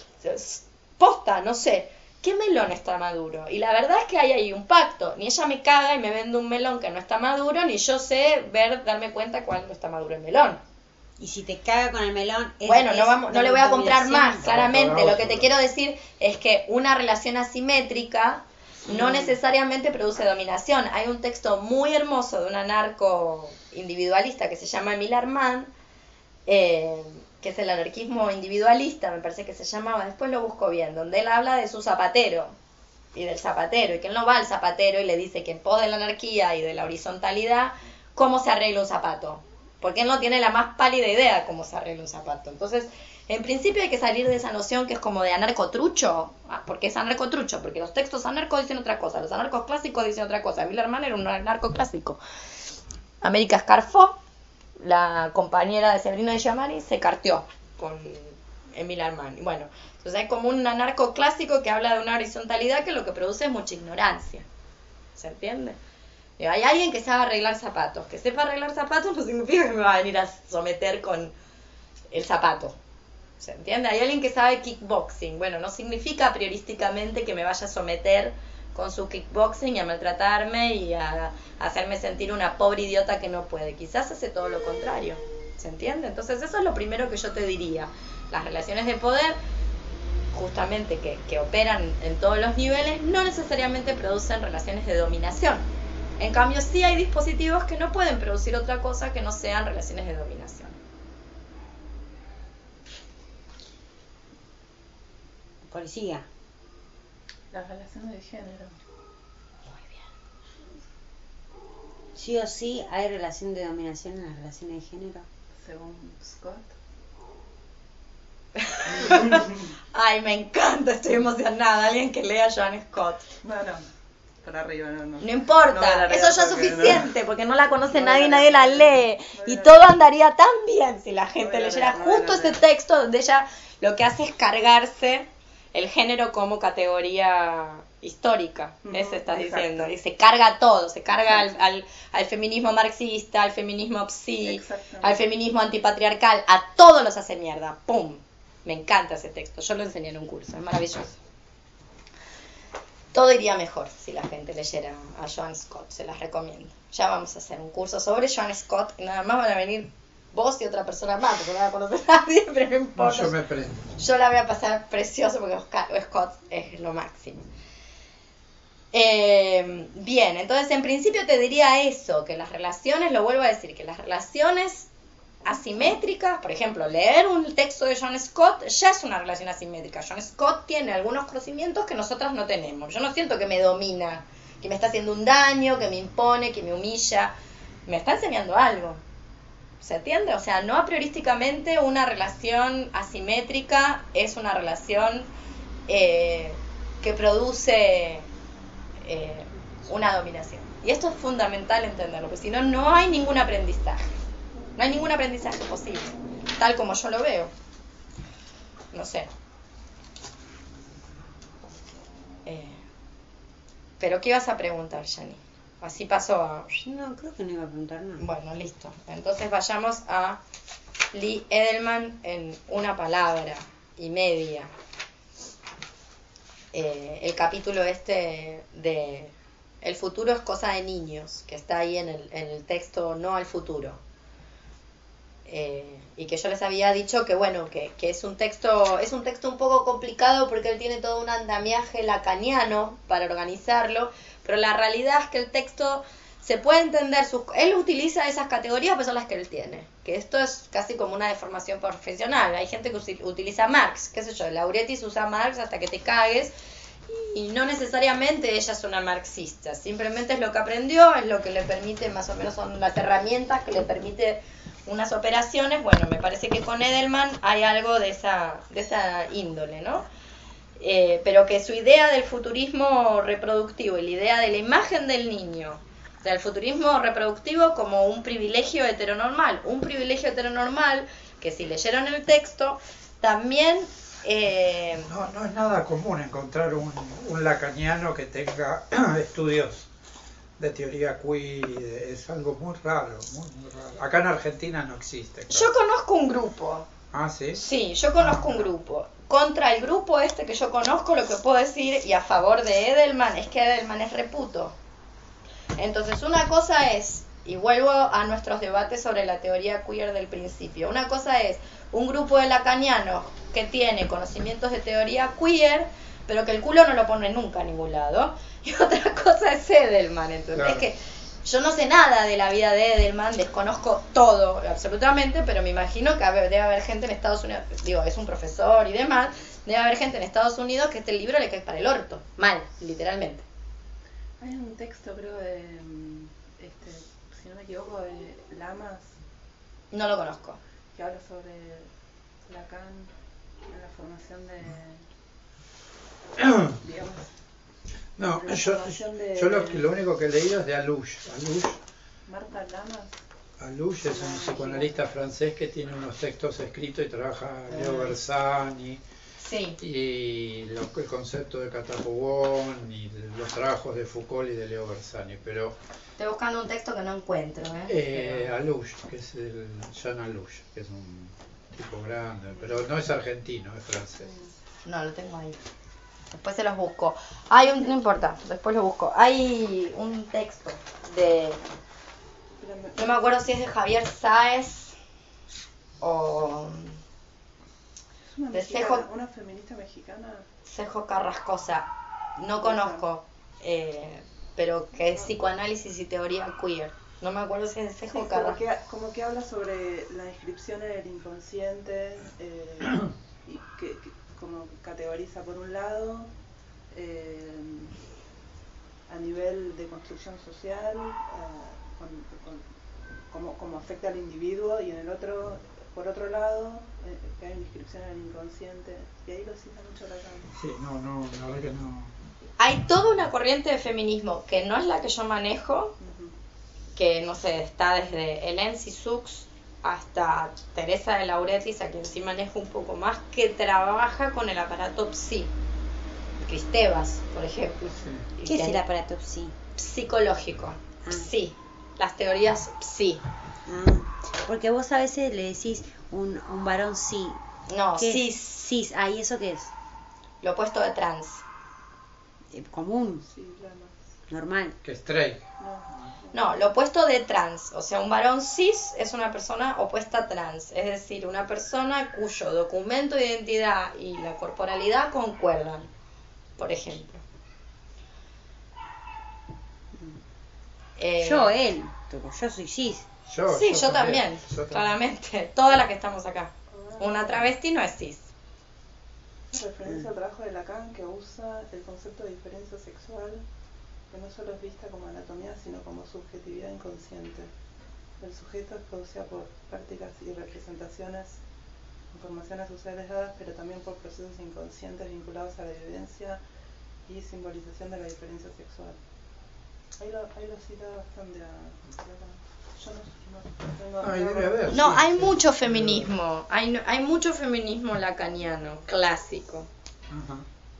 posta, no sé, ¿qué melón está maduro? Y la verdad es que hay ahí un pacto, ni ella me caga y me vende un melón que no está maduro, ni yo sé darme cuenta cuándo está maduro el melón. Y si te caga con el melón... Bueno, no le voy a comprar más, No, claramente. no, Lo que te quiero decir es que una relación asimétrica no necesariamente produce dominación. Hay un texto muy hermoso de una narco individualista que se llama Émile Armand, que es el anarquismo individualista, me parece que se llamaba, después lo busco bien, donde él habla de su zapatero y del zapatero, y que él no va al zapatero y le dice que en pos de la anarquía y de la horizontalidad, ¿cómo se arregla un zapato? Porque él no tiene la más pálida idea de cómo se arregla un zapato. Entonces, en principio hay que salir de esa noción que es como de anarcotrucho. ¿Por qué es anarcotrucho? Porque los textos anarcos dicen otra cosa, los anarcos clásicos dicen otra cosa. Émile Armand era un anarco clásico. América Scarfo, la compañera de Severino de Giammaris, se carteó con Émile Armand. Y bueno, entonces hay como un anarco clásico que habla de una horizontalidad que lo que produce es mucha ignorancia. ¿Se entiende? Hay alguien que sabe arreglar zapatos. Que sepa arreglar zapatos no significa que me va a venir a someter con el zapato. ¿Se entiende? Hay alguien que sabe kickboxing. Bueno, no significa priorísticamente que me vaya a someter con su kickboxing y a maltratarme y a hacerme sentir una pobre idiota que no puede. Quizás hace todo lo contrario. ¿Se entiende? Entonces eso es lo primero que yo te diría. Las relaciones de poder, justamente que operan en todos los niveles, no necesariamente producen relaciones de dominación. En cambio, sí hay dispositivos que no pueden producir otra cosa que no sean relaciones de dominación. Policía. Las relaciones de género. Muy bien. Sí o sí hay relación de dominación en las relaciones de género. Según Scott. Ay, me encanta, estoy emocionada. Alguien que lea a Joan Scott. No, por arriba, no. No importa, No voy a eso ya es porque suficiente, porque no la conoce No nadie, voy a nadie la leer. lee. No voy Y a todo leer. andaría tan bien si la gente No voy a leyera leer, no voy a justo ese leer. texto donde ella lo que hace es cargarse el género como categoría histórica. Ujú, Eso estás exacto. diciendo. Y se carga todo, se carga Exacto. al feminismo marxista, al feminismo psi, Exactamente. al feminismo antipatriarcal, a todos los hace mierda. ¡Pum! Me encanta ese texto, yo lo enseñé en un curso, es maravilloso. Todo iría mejor si la gente leyera a Joan Scott, se las recomiendo. Ya vamos a hacer un curso sobre Joan Scott y nada más van a venir vos y otra persona más, porque no la conoce nadie, pero no No, importa. yo me prendo. Yo la voy a pasar precioso porque Scott es lo máximo. Bien, entonces en principio te diría eso, que las relaciones, lo vuelvo a decir, que las relaciones asimétricas, por ejemplo, leer un texto de Joan Scott ya es una relación asimétrica. Joan Scott tiene algunos conocimientos que nosotras no tenemos. Yo no siento que me domina, que me está haciendo un daño, que me impone, que me humilla. Me está enseñando algo. ¿Se entiende? O sea, no a priorísticamente una relación asimétrica es una relación que produce una dominación. Y esto es fundamental entenderlo, porque si no, no hay ningún aprendizaje. No hay ningún aprendizaje posible, tal como yo lo veo. No sé. ¿Pero qué ibas a preguntar, Yanni? Así pasó a... No, creo que no iba a preguntar nada. Bueno, listo. Entonces vayamos a Lee Edelman en una palabra y media. El capítulo este de El futuro es cosa de niños, que está ahí en el texto No al futuro. Y que yo les había dicho que bueno, que es un texto un poco complicado porque él tiene todo un andamiaje lacaniano para organizarlo, pero la realidad es que el texto se puede entender, él utiliza esas categorías, pero son las que él tiene, que esto es casi como una deformación profesional. Hay gente que utiliza Marx, qué sé yo, Lauretis usa Marx hasta que te cagues, y no necesariamente ella es una marxista, simplemente es lo que aprendió, es lo que le permite, más o menos son las herramientas que le permite unas operaciones. Bueno, me parece que con Edelman hay algo de esa índole, ¿no? Pero que su idea del futurismo reproductivo y la idea de la imagen del niño, del futurismo reproductivo como un privilegio heteronormal que si leyeron el texto también... No es nada común encontrar un lacaniano que tenga estudios de teoría queer, es algo muy raro, muy raro. Acá en Argentina no existe. Claro. Yo conozco un grupo. Ah, ¿sí? Sí, yo conozco un grupo. Contra el grupo este que yo conozco, lo que puedo decir, y a favor de Edelman, es que Edelman es reputo. Entonces, una cosa es, y vuelvo a nuestros debates sobre la teoría queer del principio, una cosa es un grupo de lacanianos que tiene conocimientos de teoría queer, pero que el culo no lo pone nunca a ningún lado, y otra cosa es Edelman, ¿entendés? Claro. Que Yo no sé nada de la vida de Edelman, desconozco todo, absolutamente, pero me imagino que debe haber gente en Estados Unidos, digo, es un profesor y demás, debe haber gente en Estados Unidos que este libro le cae para el orto, mal, literalmente. Hay un texto, creo, si no me equivoco, de Lamas, No lo conozco. que habla sobre Lacan en la formación de, digamos, No, la formación de yo lo único que he leído es de Alouche. Marta Lamas. Alouche es un psicoanalista francés que tiene unos textos escritos y trabaja Leo Bersani Sí. y el concepto de Catapogón y los trabajos de Foucault y de Leo Bersani, pero Estoy buscando un texto que no encuentro, Pero- Alouche, que es Jean Alouche, que es un tipo grande, pero no es argentino, es francés. No, lo tengo ahí. Después se los busco. No importa, después lo busco. Hay un texto de... No me acuerdo si es de Javier Sáez o Es una, de mexicana, Cejo- una feminista mexicana. Cejo Carrascosa. No conozco, pero que es psicoanálisis y teoría queer. No me acuerdo si es de Sí, Cejo Carrascosa. como que habla sobre la inscripción en el inconsciente y que como categoriza por un lado a nivel de construcción social como afecta al individuo, y en el otro, por otro lado, que hay una inscripción en el inconsciente, y ahí lo cita mucho Lacan. Sí, no, la verdad que no. Hay toda una corriente de feminismo que no es la que yo manejo, que no sé, está desde Hélène Cixous hasta Teresa de Lauretis, a quien sí manejo un poco más, que trabaja con el aparato psi. Cristebas, por ejemplo. Sí. ¿Qué es el aparato psi? Psicológico. Ah. Psi. Las teorías psi. Porque vos a veces le decís un varón sí. No, ¿Qué cis. es? Cis. Ah, ¿y eso qué es? Lo opuesto de trans. Común, Sí, claro. normal. Que straight. No, lo opuesto de trans. O sea, un varón cis es una persona opuesta a trans. Es decir, una persona cuyo documento de identidad y la corporalidad concuerdan, por ejemplo. Él. Yo soy cis. Sí, yo también, claramente. Todas las que estamos acá. Una travesti no es cis. Referencia al trabajo de Lacan, que usa el concepto de diferencia sexual, que no solo es vista como anatomía, sino como subjetividad inconsciente. El sujeto es producido por prácticas y representaciones, informaciones sociales dadas, pero también por procesos inconscientes vinculados a la evidencia y simbolización de la diferencia sexual. Ahí lo cita bastante a Lacan. Yo no tengo... Ay, debe haber. No, Sí, hay sí. mucho feminismo. Hay mucho feminismo lacaniano, clásico. Ajá.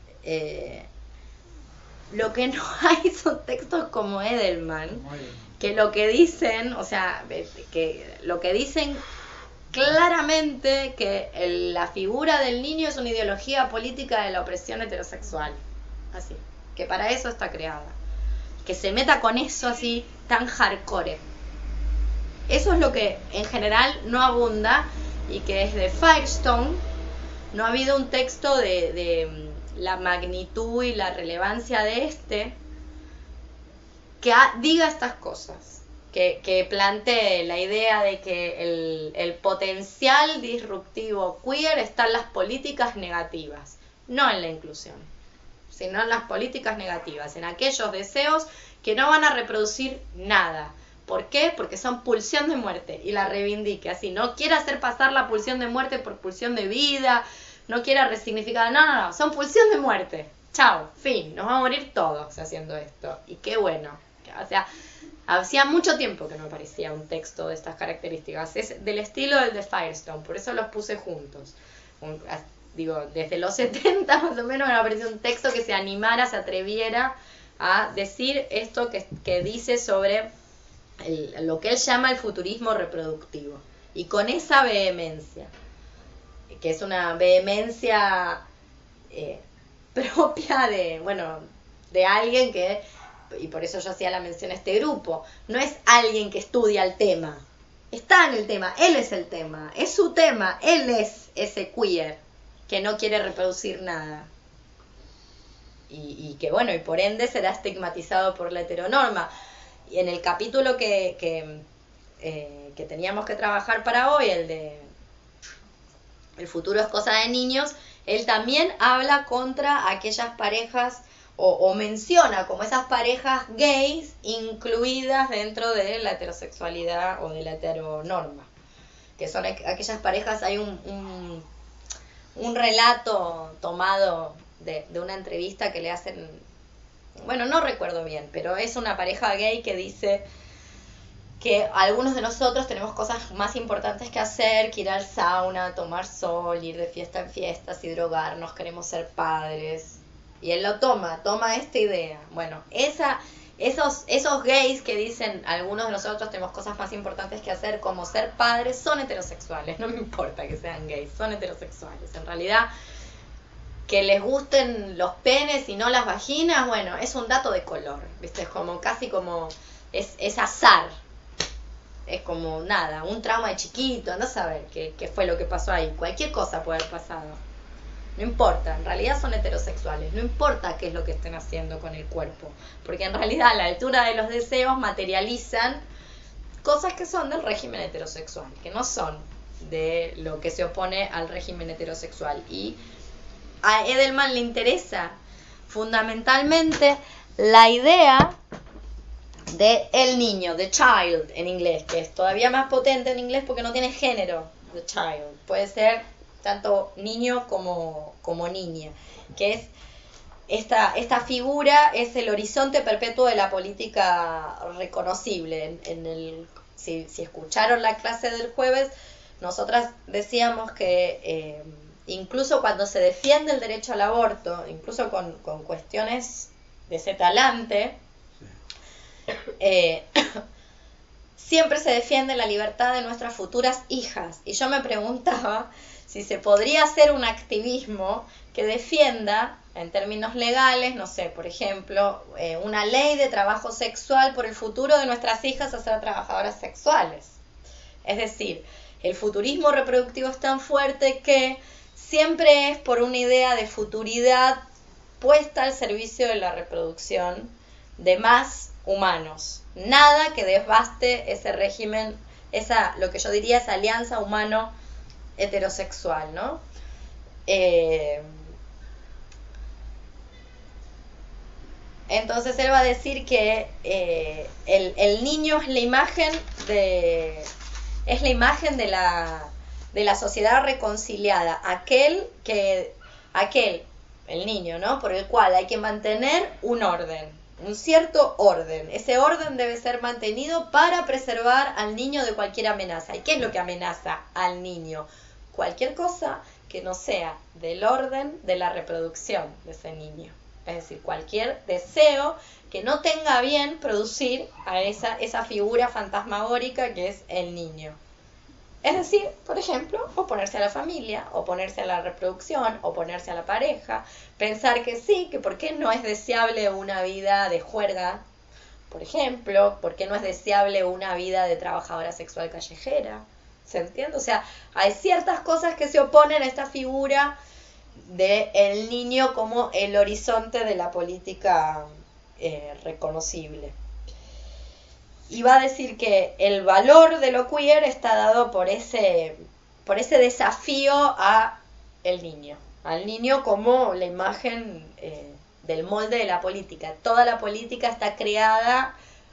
Lo que no hay son textos como Edelman, Muy bien. que lo que dicen, o sea, que lo que dicen claramente que la figura del niño es una ideología política de la opresión heterosexual. Así, que para eso está creada. Que se meta con eso así tan hardcore. Eso es lo que en general no abunda, y que desde Firestone no ha habido un texto de la magnitud y la relevancia de que diga estas cosas, que plantee la idea de que el potencial disruptivo queer está en las políticas negativas, no en la inclusión, sino en las políticas negativas, en aquellos deseos que no van a reproducir nada. ¿Por qué? Porque son pulsión de muerte, y la reivindique así. No quiera hacer pasar la pulsión de muerte por pulsión de vida, no quiera resignificar, no, son pulsión de muerte. Chao, fin, nos vamos a morir todos haciendo esto. Y qué bueno. O sea, hacía mucho tiempo que no aparecía un texto de estas características. Es del estilo del de Firestone, por eso los puse juntos. Desde los 70 más o menos me apareció un texto que se animara, se atreviera a decir esto que dice sobre lo que él llama el futurismo reproductivo, y con esa vehemencia, que es una vehemencia propia de alguien que, y por eso yo hacía la mención a este grupo, no es alguien que estudia el tema, está en el tema, él es el tema, es su tema, él es ese queer que no quiere reproducir nada. Y que y por ende será estigmatizado por la heteronorma. Y en el capítulo que teníamos que trabajar para hoy, el de El futuro es cosa de niños, él también habla contra aquellas parejas o menciona como esas parejas gays incluidas dentro de la heterosexualidad o de la heteronorma, que son aquellas parejas. Hay un relato tomado de una entrevista que le hacen, bueno, no recuerdo bien, pero es una pareja gay que dice que algunos de nosotros tenemos cosas más importantes que hacer, que ir al sauna, tomar sol, ir de fiesta en fiestas y drogarnos, queremos ser padres. Y él lo toma esta idea. Bueno, esos gays que dicen algunos de nosotros tenemos cosas más importantes que hacer, como ser padres, son heterosexuales. No me importa que sean gays, son heterosexuales. En realidad, que les gusten los penes y no las vaginas, bueno, es un dato de color, ¿viste? Es como casi como es azar. Es como nada, un trauma de chiquito, andá a saber qué fue lo que pasó ahí. Cualquier cosa puede haber pasado. No importa, en realidad son heterosexuales. No importa qué es lo que estén haciendo con el cuerpo. Porque en realidad a la altura de los deseos materializan cosas que son del régimen heterosexual, que no son de lo que se opone al régimen heterosexual. Y a Edelman le interesa fundamentalmente la idea de el niño, the child en inglés, que es todavía más potente en inglés porque no tiene género, the child. Puede ser tanto niño como niña, que es esta figura, es el horizonte perpetuo de la política reconocible. Si escucharon la clase del jueves, nosotras decíamos que incluso cuando se defiende el derecho al aborto, incluso con cuestiones de ese talante, siempre se defiende la libertad de nuestras futuras hijas. Y yo me preguntaba si se podría hacer un activismo que defienda en términos legales, no sé, por ejemplo, una ley de trabajo sexual por el futuro de nuestras hijas a ser trabajadoras sexuales. Es decir, el futurismo reproductivo es tan fuerte que siempre es por una idea de futuridad puesta al servicio de la reproducción de más humanos. Nada que desbaste ese régimen, lo que yo diría esa alianza humano heterosexual, ¿no? Entonces él va a decir que el niño es la imagen de la sociedad reconciliada, el niño, ¿no? Por el cual hay que mantener un orden, un cierto orden. Ese orden debe ser mantenido para preservar al niño de cualquier amenaza. ¿Y qué es lo que amenaza al niño? Cualquier cosa que no sea del orden de la reproducción de ese niño. Es decir, cualquier deseo que no tenga bien producir a esa figura fantasmagórica que es el niño. Es decir, por ejemplo, oponerse a la familia, oponerse a la reproducción, oponerse a la pareja, pensar que sí, que por qué no es deseable una vida de juerga, por ejemplo, por qué no es deseable una vida de trabajadora sexual callejera. ¿Se entiende? O sea, hay ciertas cosas que se oponen a esta figura del niño como el horizonte de la política reconocible. Y va a decir que el valor de lo queer está dado por ese desafío a el niño, al niño como la imagen del molde de la política. Toda la política está creada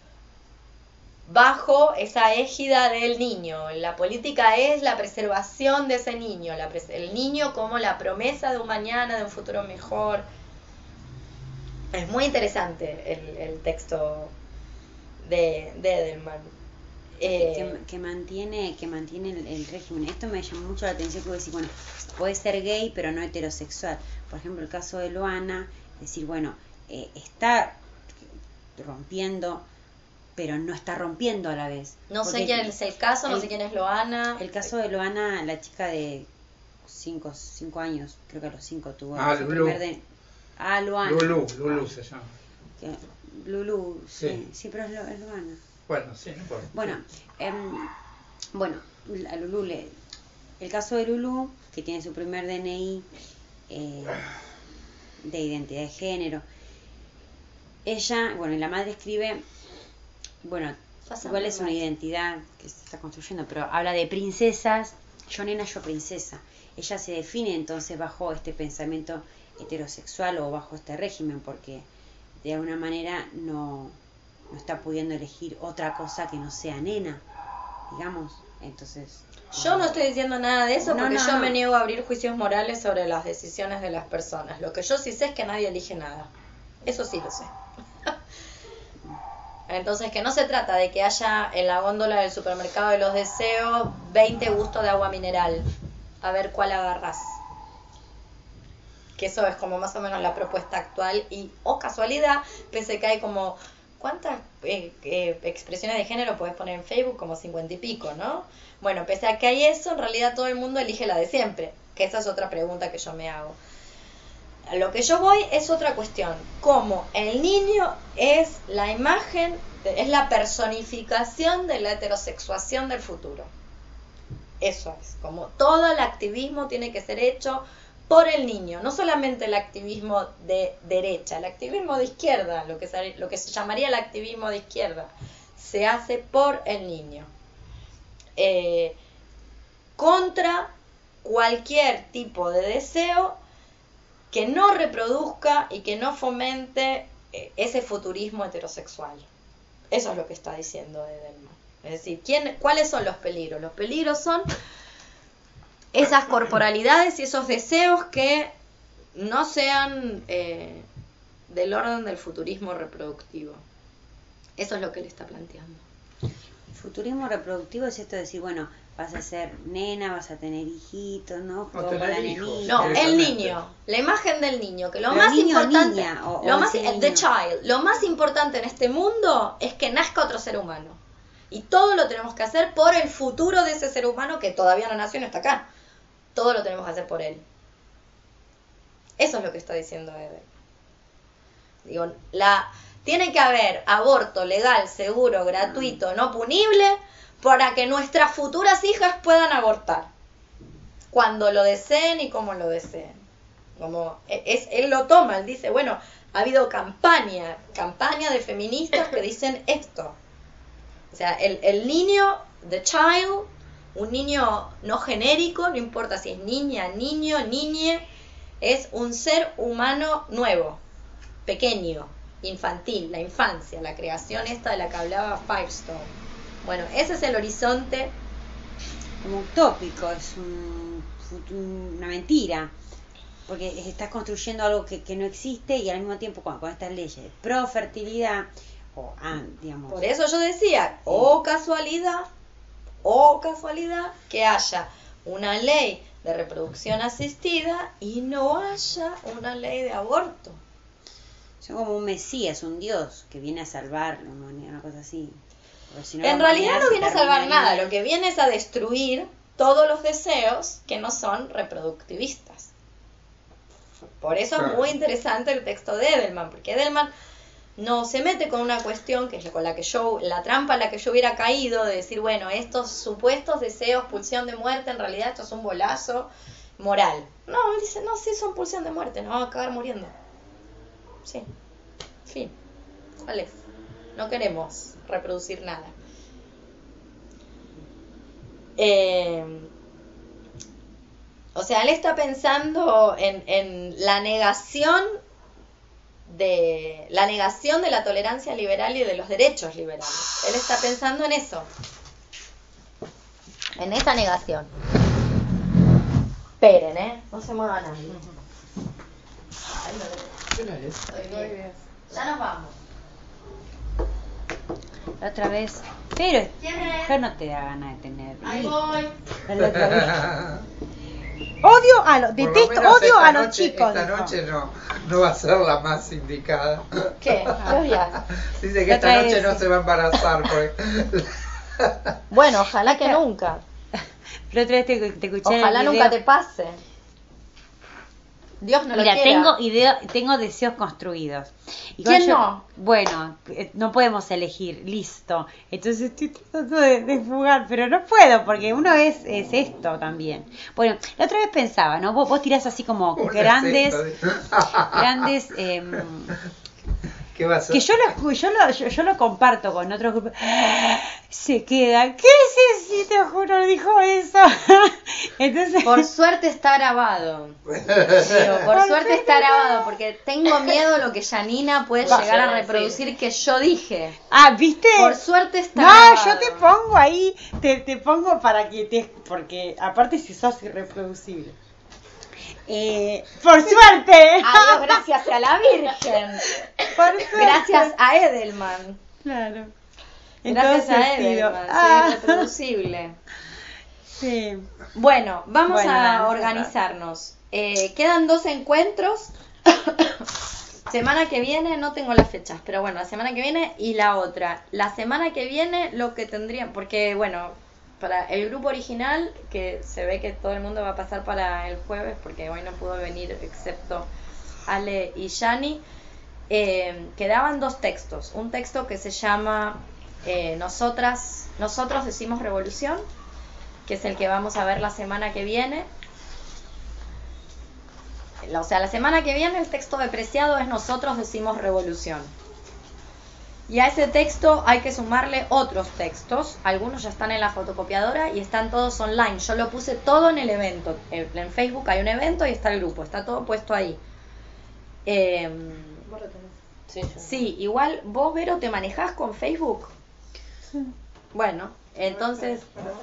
bajo esa égida del niño. La política es la preservación de ese niño, el niño como la promesa de un mañana, de un futuro mejor. Es muy interesante el texto de Edelman. Que mantiene el régimen. Esto me llamó mucho la atención, porque decir, bueno, puede ser gay pero no heterosexual. Por ejemplo, el caso de Loana, decir, bueno, está rompiendo, pero no está rompiendo a la vez. No sé quién es el caso, no sé quién es Loana. El caso de Loana, la chica de 5 años, creo que a los 5 tuvo su Lulú. Loana. Lulú se llama. Lulú, sí, pero es Loana. Bueno, sí, no importa. Bueno, a Lulú el caso de Lulú, que tiene su primer DNI de identidad de género. Ella, bueno, la madre escribe bueno, Pásame igual es una más. identidad que se está construyendo, pero habla de princesas, yo nena, yo princesa. Ella se define entonces bajo este pensamiento heterosexual o bajo este régimen, porque de alguna manera no está pudiendo elegir otra cosa que no sea nena, digamos. Entonces, Yo no estoy diciendo nada de eso No, porque no, yo no. me niego a abrir juicios morales sobre las decisiones de las personas. Lo que yo sí sé es que nadie elige nada. Eso sí lo sé. Entonces, que no se trata de que haya en la góndola del supermercado de los deseos 20 gustos de agua mineral. A ver cuál agarras. Que eso es como más o menos la propuesta actual. Y, casualidad, pensé que hay como... ¿Cuántas expresiones de género puedes poner en Facebook? Como 50 y pico, ¿no? Bueno, pese a que hay eso, en realidad todo el mundo elige la de siempre. Que esa es otra pregunta que yo me hago. A lo que yo voy es otra cuestión. Cómo el niño es la imagen, es la personificación de la heterosexuación del futuro. Eso es. Como todo el activismo tiene que ser hecho por el niño. No solamente el activismo de derecha, el activismo de izquierda, lo que se llamaría el activismo de izquierda, se hace por el niño. Contra cualquier tipo de deseo que no reproduzca y que no fomente ese futurismo heterosexual. Eso es lo que está diciendo Edelman. Es decir, ¿cuáles son los peligros? Los peligros son esas corporalidades y esos deseos que no sean del orden del futurismo reproductivo. Eso es lo que él está planteando. el futurismo reproductivo es esto de decir, bueno, vas a ser nena, vas a tener hijitos, ¿no? O Como tener la hijos. nenita. No, el Directamente. niño, la imagen del niño, que lo Pero más niño o importante, niña, o lo más, ese niño. the child, lo más importante en este mundo es que nazca otro ser humano. Y todo lo tenemos que hacer por el futuro de ese ser humano que todavía no nació y no está acá. Todo lo tenemos que hacer por él. Eso es lo que está diciendo Eder. Digo, tiene que haber aborto legal, seguro, gratuito, no punible, para que nuestras futuras hijas puedan abortar. Cuando lo deseen y como lo deseen. Él lo toma, él dice, bueno, ha habido campaña de feministas que dicen esto. O sea, el niño, the child, un niño no genérico, no importa si es niña, niño, niñe, es un ser humano nuevo, pequeño, infantil, la infancia, la creación esta de la que hablaba Firestone. Bueno, ese es el horizonte. Como utópico, es una mentira. Porque estás construyendo algo que no existe y al mismo tiempo con estas leyes pro fertilidad, digamos. Por eso yo decía, casualidad, que haya una ley de reproducción asistida y no haya una ley de aborto. Son como un mesías, un dios que viene a salvar, una cosa así. Porque si no, En la realidad humanidad no se viene a salvar terminaría. nada, lo que viene es a destruir todos los deseos que no son reproductivistas. Por eso es muy interesante el texto de Edelman, porque Edelman no se mete con una cuestión que es con la que la trampa en la que yo hubiera caído, de decir, bueno, estos supuestos deseos, pulsión de muerte, en realidad esto es un bolazo moral. No, él dice, no, sí son pulsión de muerte, nos vamos a acabar muriendo. Sí, fin. ¿Cuál es? No queremos reproducir nada. O sea, él está pensando en la negación de la tolerancia liberal y de los derechos liberales. Él está pensando en eso. En esa negación. Esperen, no se muevan nadie. ¿Qué hora es? Ya nos vamos. La otra vez, pero ¿Quién es? mujer no te da ganas de tener. Ahí voy. La otra vez. Detesto, odio a los chicos. Esta dijo. noche no va a ser la más indicada. ¿Qué? ¿Qué odias? Dice que La esta otra noche vez, no sí. se va a embarazar. Porque... Bueno, ojalá que nunca. Pero otra vez te escuché Ojalá en el nunca video. te pase. Dios no Mira, lo quiera. tengo deseos construidos. Y ¿Quién cuando no? Bueno, no podemos elegir, listo. Entonces estoy tratando de fugar, pero no puedo, porque uno es esto también. Bueno, la otra vez pensaba, ¿no? Vos tirás así como Una grandes, secta de- grandes ¿Qué vas a que yo lo comparto con otros grupos. Se queda, ¿qué es ese? Te juro, dijo eso. Entonces, Por suerte está grabado. Digo, por suerte está grabado, porque tengo miedo lo que Janina puede llegar a reproducir que yo dije. ¿viste? Por suerte está No, grabado. yo te pongo ahí, te pongo para que porque aparte si sos irreproducible. Por suerte. Adiós, gracias a la Virgen. Por suerte. Gracias a Edelman. Claro. Gracias a Entonces, Edelman. digo, Soy irreproducible. Sí. Bueno, vamos Bueno, a nada, organizarnos. Quedan 2 encuentros. Semana que viene, no tengo las fechas, pero bueno, la semana que viene y la otra. La semana que viene lo que tendría, porque bueno, para el grupo original, que se ve que todo el mundo va a pasar para el jueves, porque hoy no pudo venir excepto Ale y Yani, quedaban 2 textos. Un texto que se llama Nosotros decimos revolución, que es el que vamos a ver la semana que viene. O sea, la semana que viene el texto de Preciado es Nosotros decimos revolución. Y a ese texto hay que sumarle otros textos. Algunos ya están en la fotocopiadora y están todos online. Yo lo puse todo en el evento. En Facebook hay un evento y está el grupo. Está todo puesto ahí. Vos lo tenés. Sí, sí, igual vos, Vero, ¿te manejás con Facebook? Sí. Bueno, entonces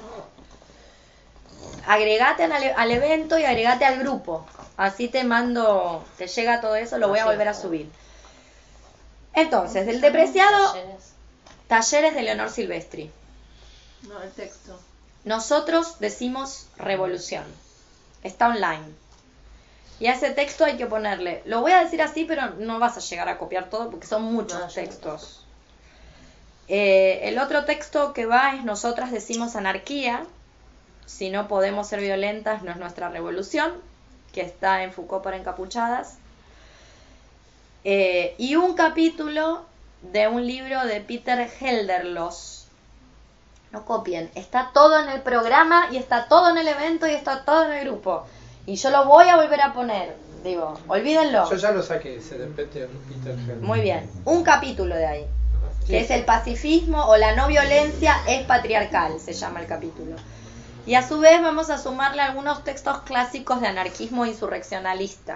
agregate al evento y agregate al grupo. Así te llega todo eso, lo voy a volver a subir. Entonces, del depreciado, Talleres de Leonor Silvestri. No, el texto. Nosotros decimos revolución. Está online. Y a ese texto hay que ponerle, lo voy a decir así, pero no vas a llegar a copiar todo porque son muchos textos. El otro texto que va es Nosotras decimos anarquía. Si no podemos ser violentas, no es nuestra revolución, que está en Foucault para encapuchadas. Y un capítulo de un libro de Peter Gelderloos. No copien, está todo en el programa y está todo en el evento y está todo en el grupo. Y yo lo voy a volver a poner. Digo, olvídenlo. Yo ya lo saqué, ese de Peter Hell. Muy bien, un capítulo de ahí, que es el pacifismo o la no violencia es patriarcal, se llama el capítulo. Y a su vez vamos a sumarle algunos textos clásicos de anarquismo insurreccionalista.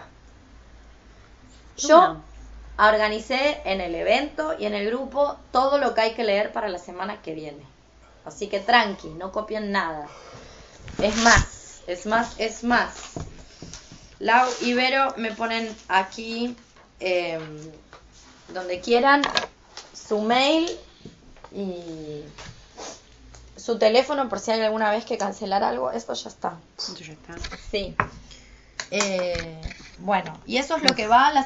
Yo organicé en el evento y en el grupo todo lo que hay que leer para la semana que viene. Así que tranqui, no copien nada. Es más. Lau y Vero me ponen aquí, donde quieran, su mail y su teléfono por si hay alguna vez que cancelar algo. Esto ya está. Ya está. Sí. Bueno, y eso es lo que va a la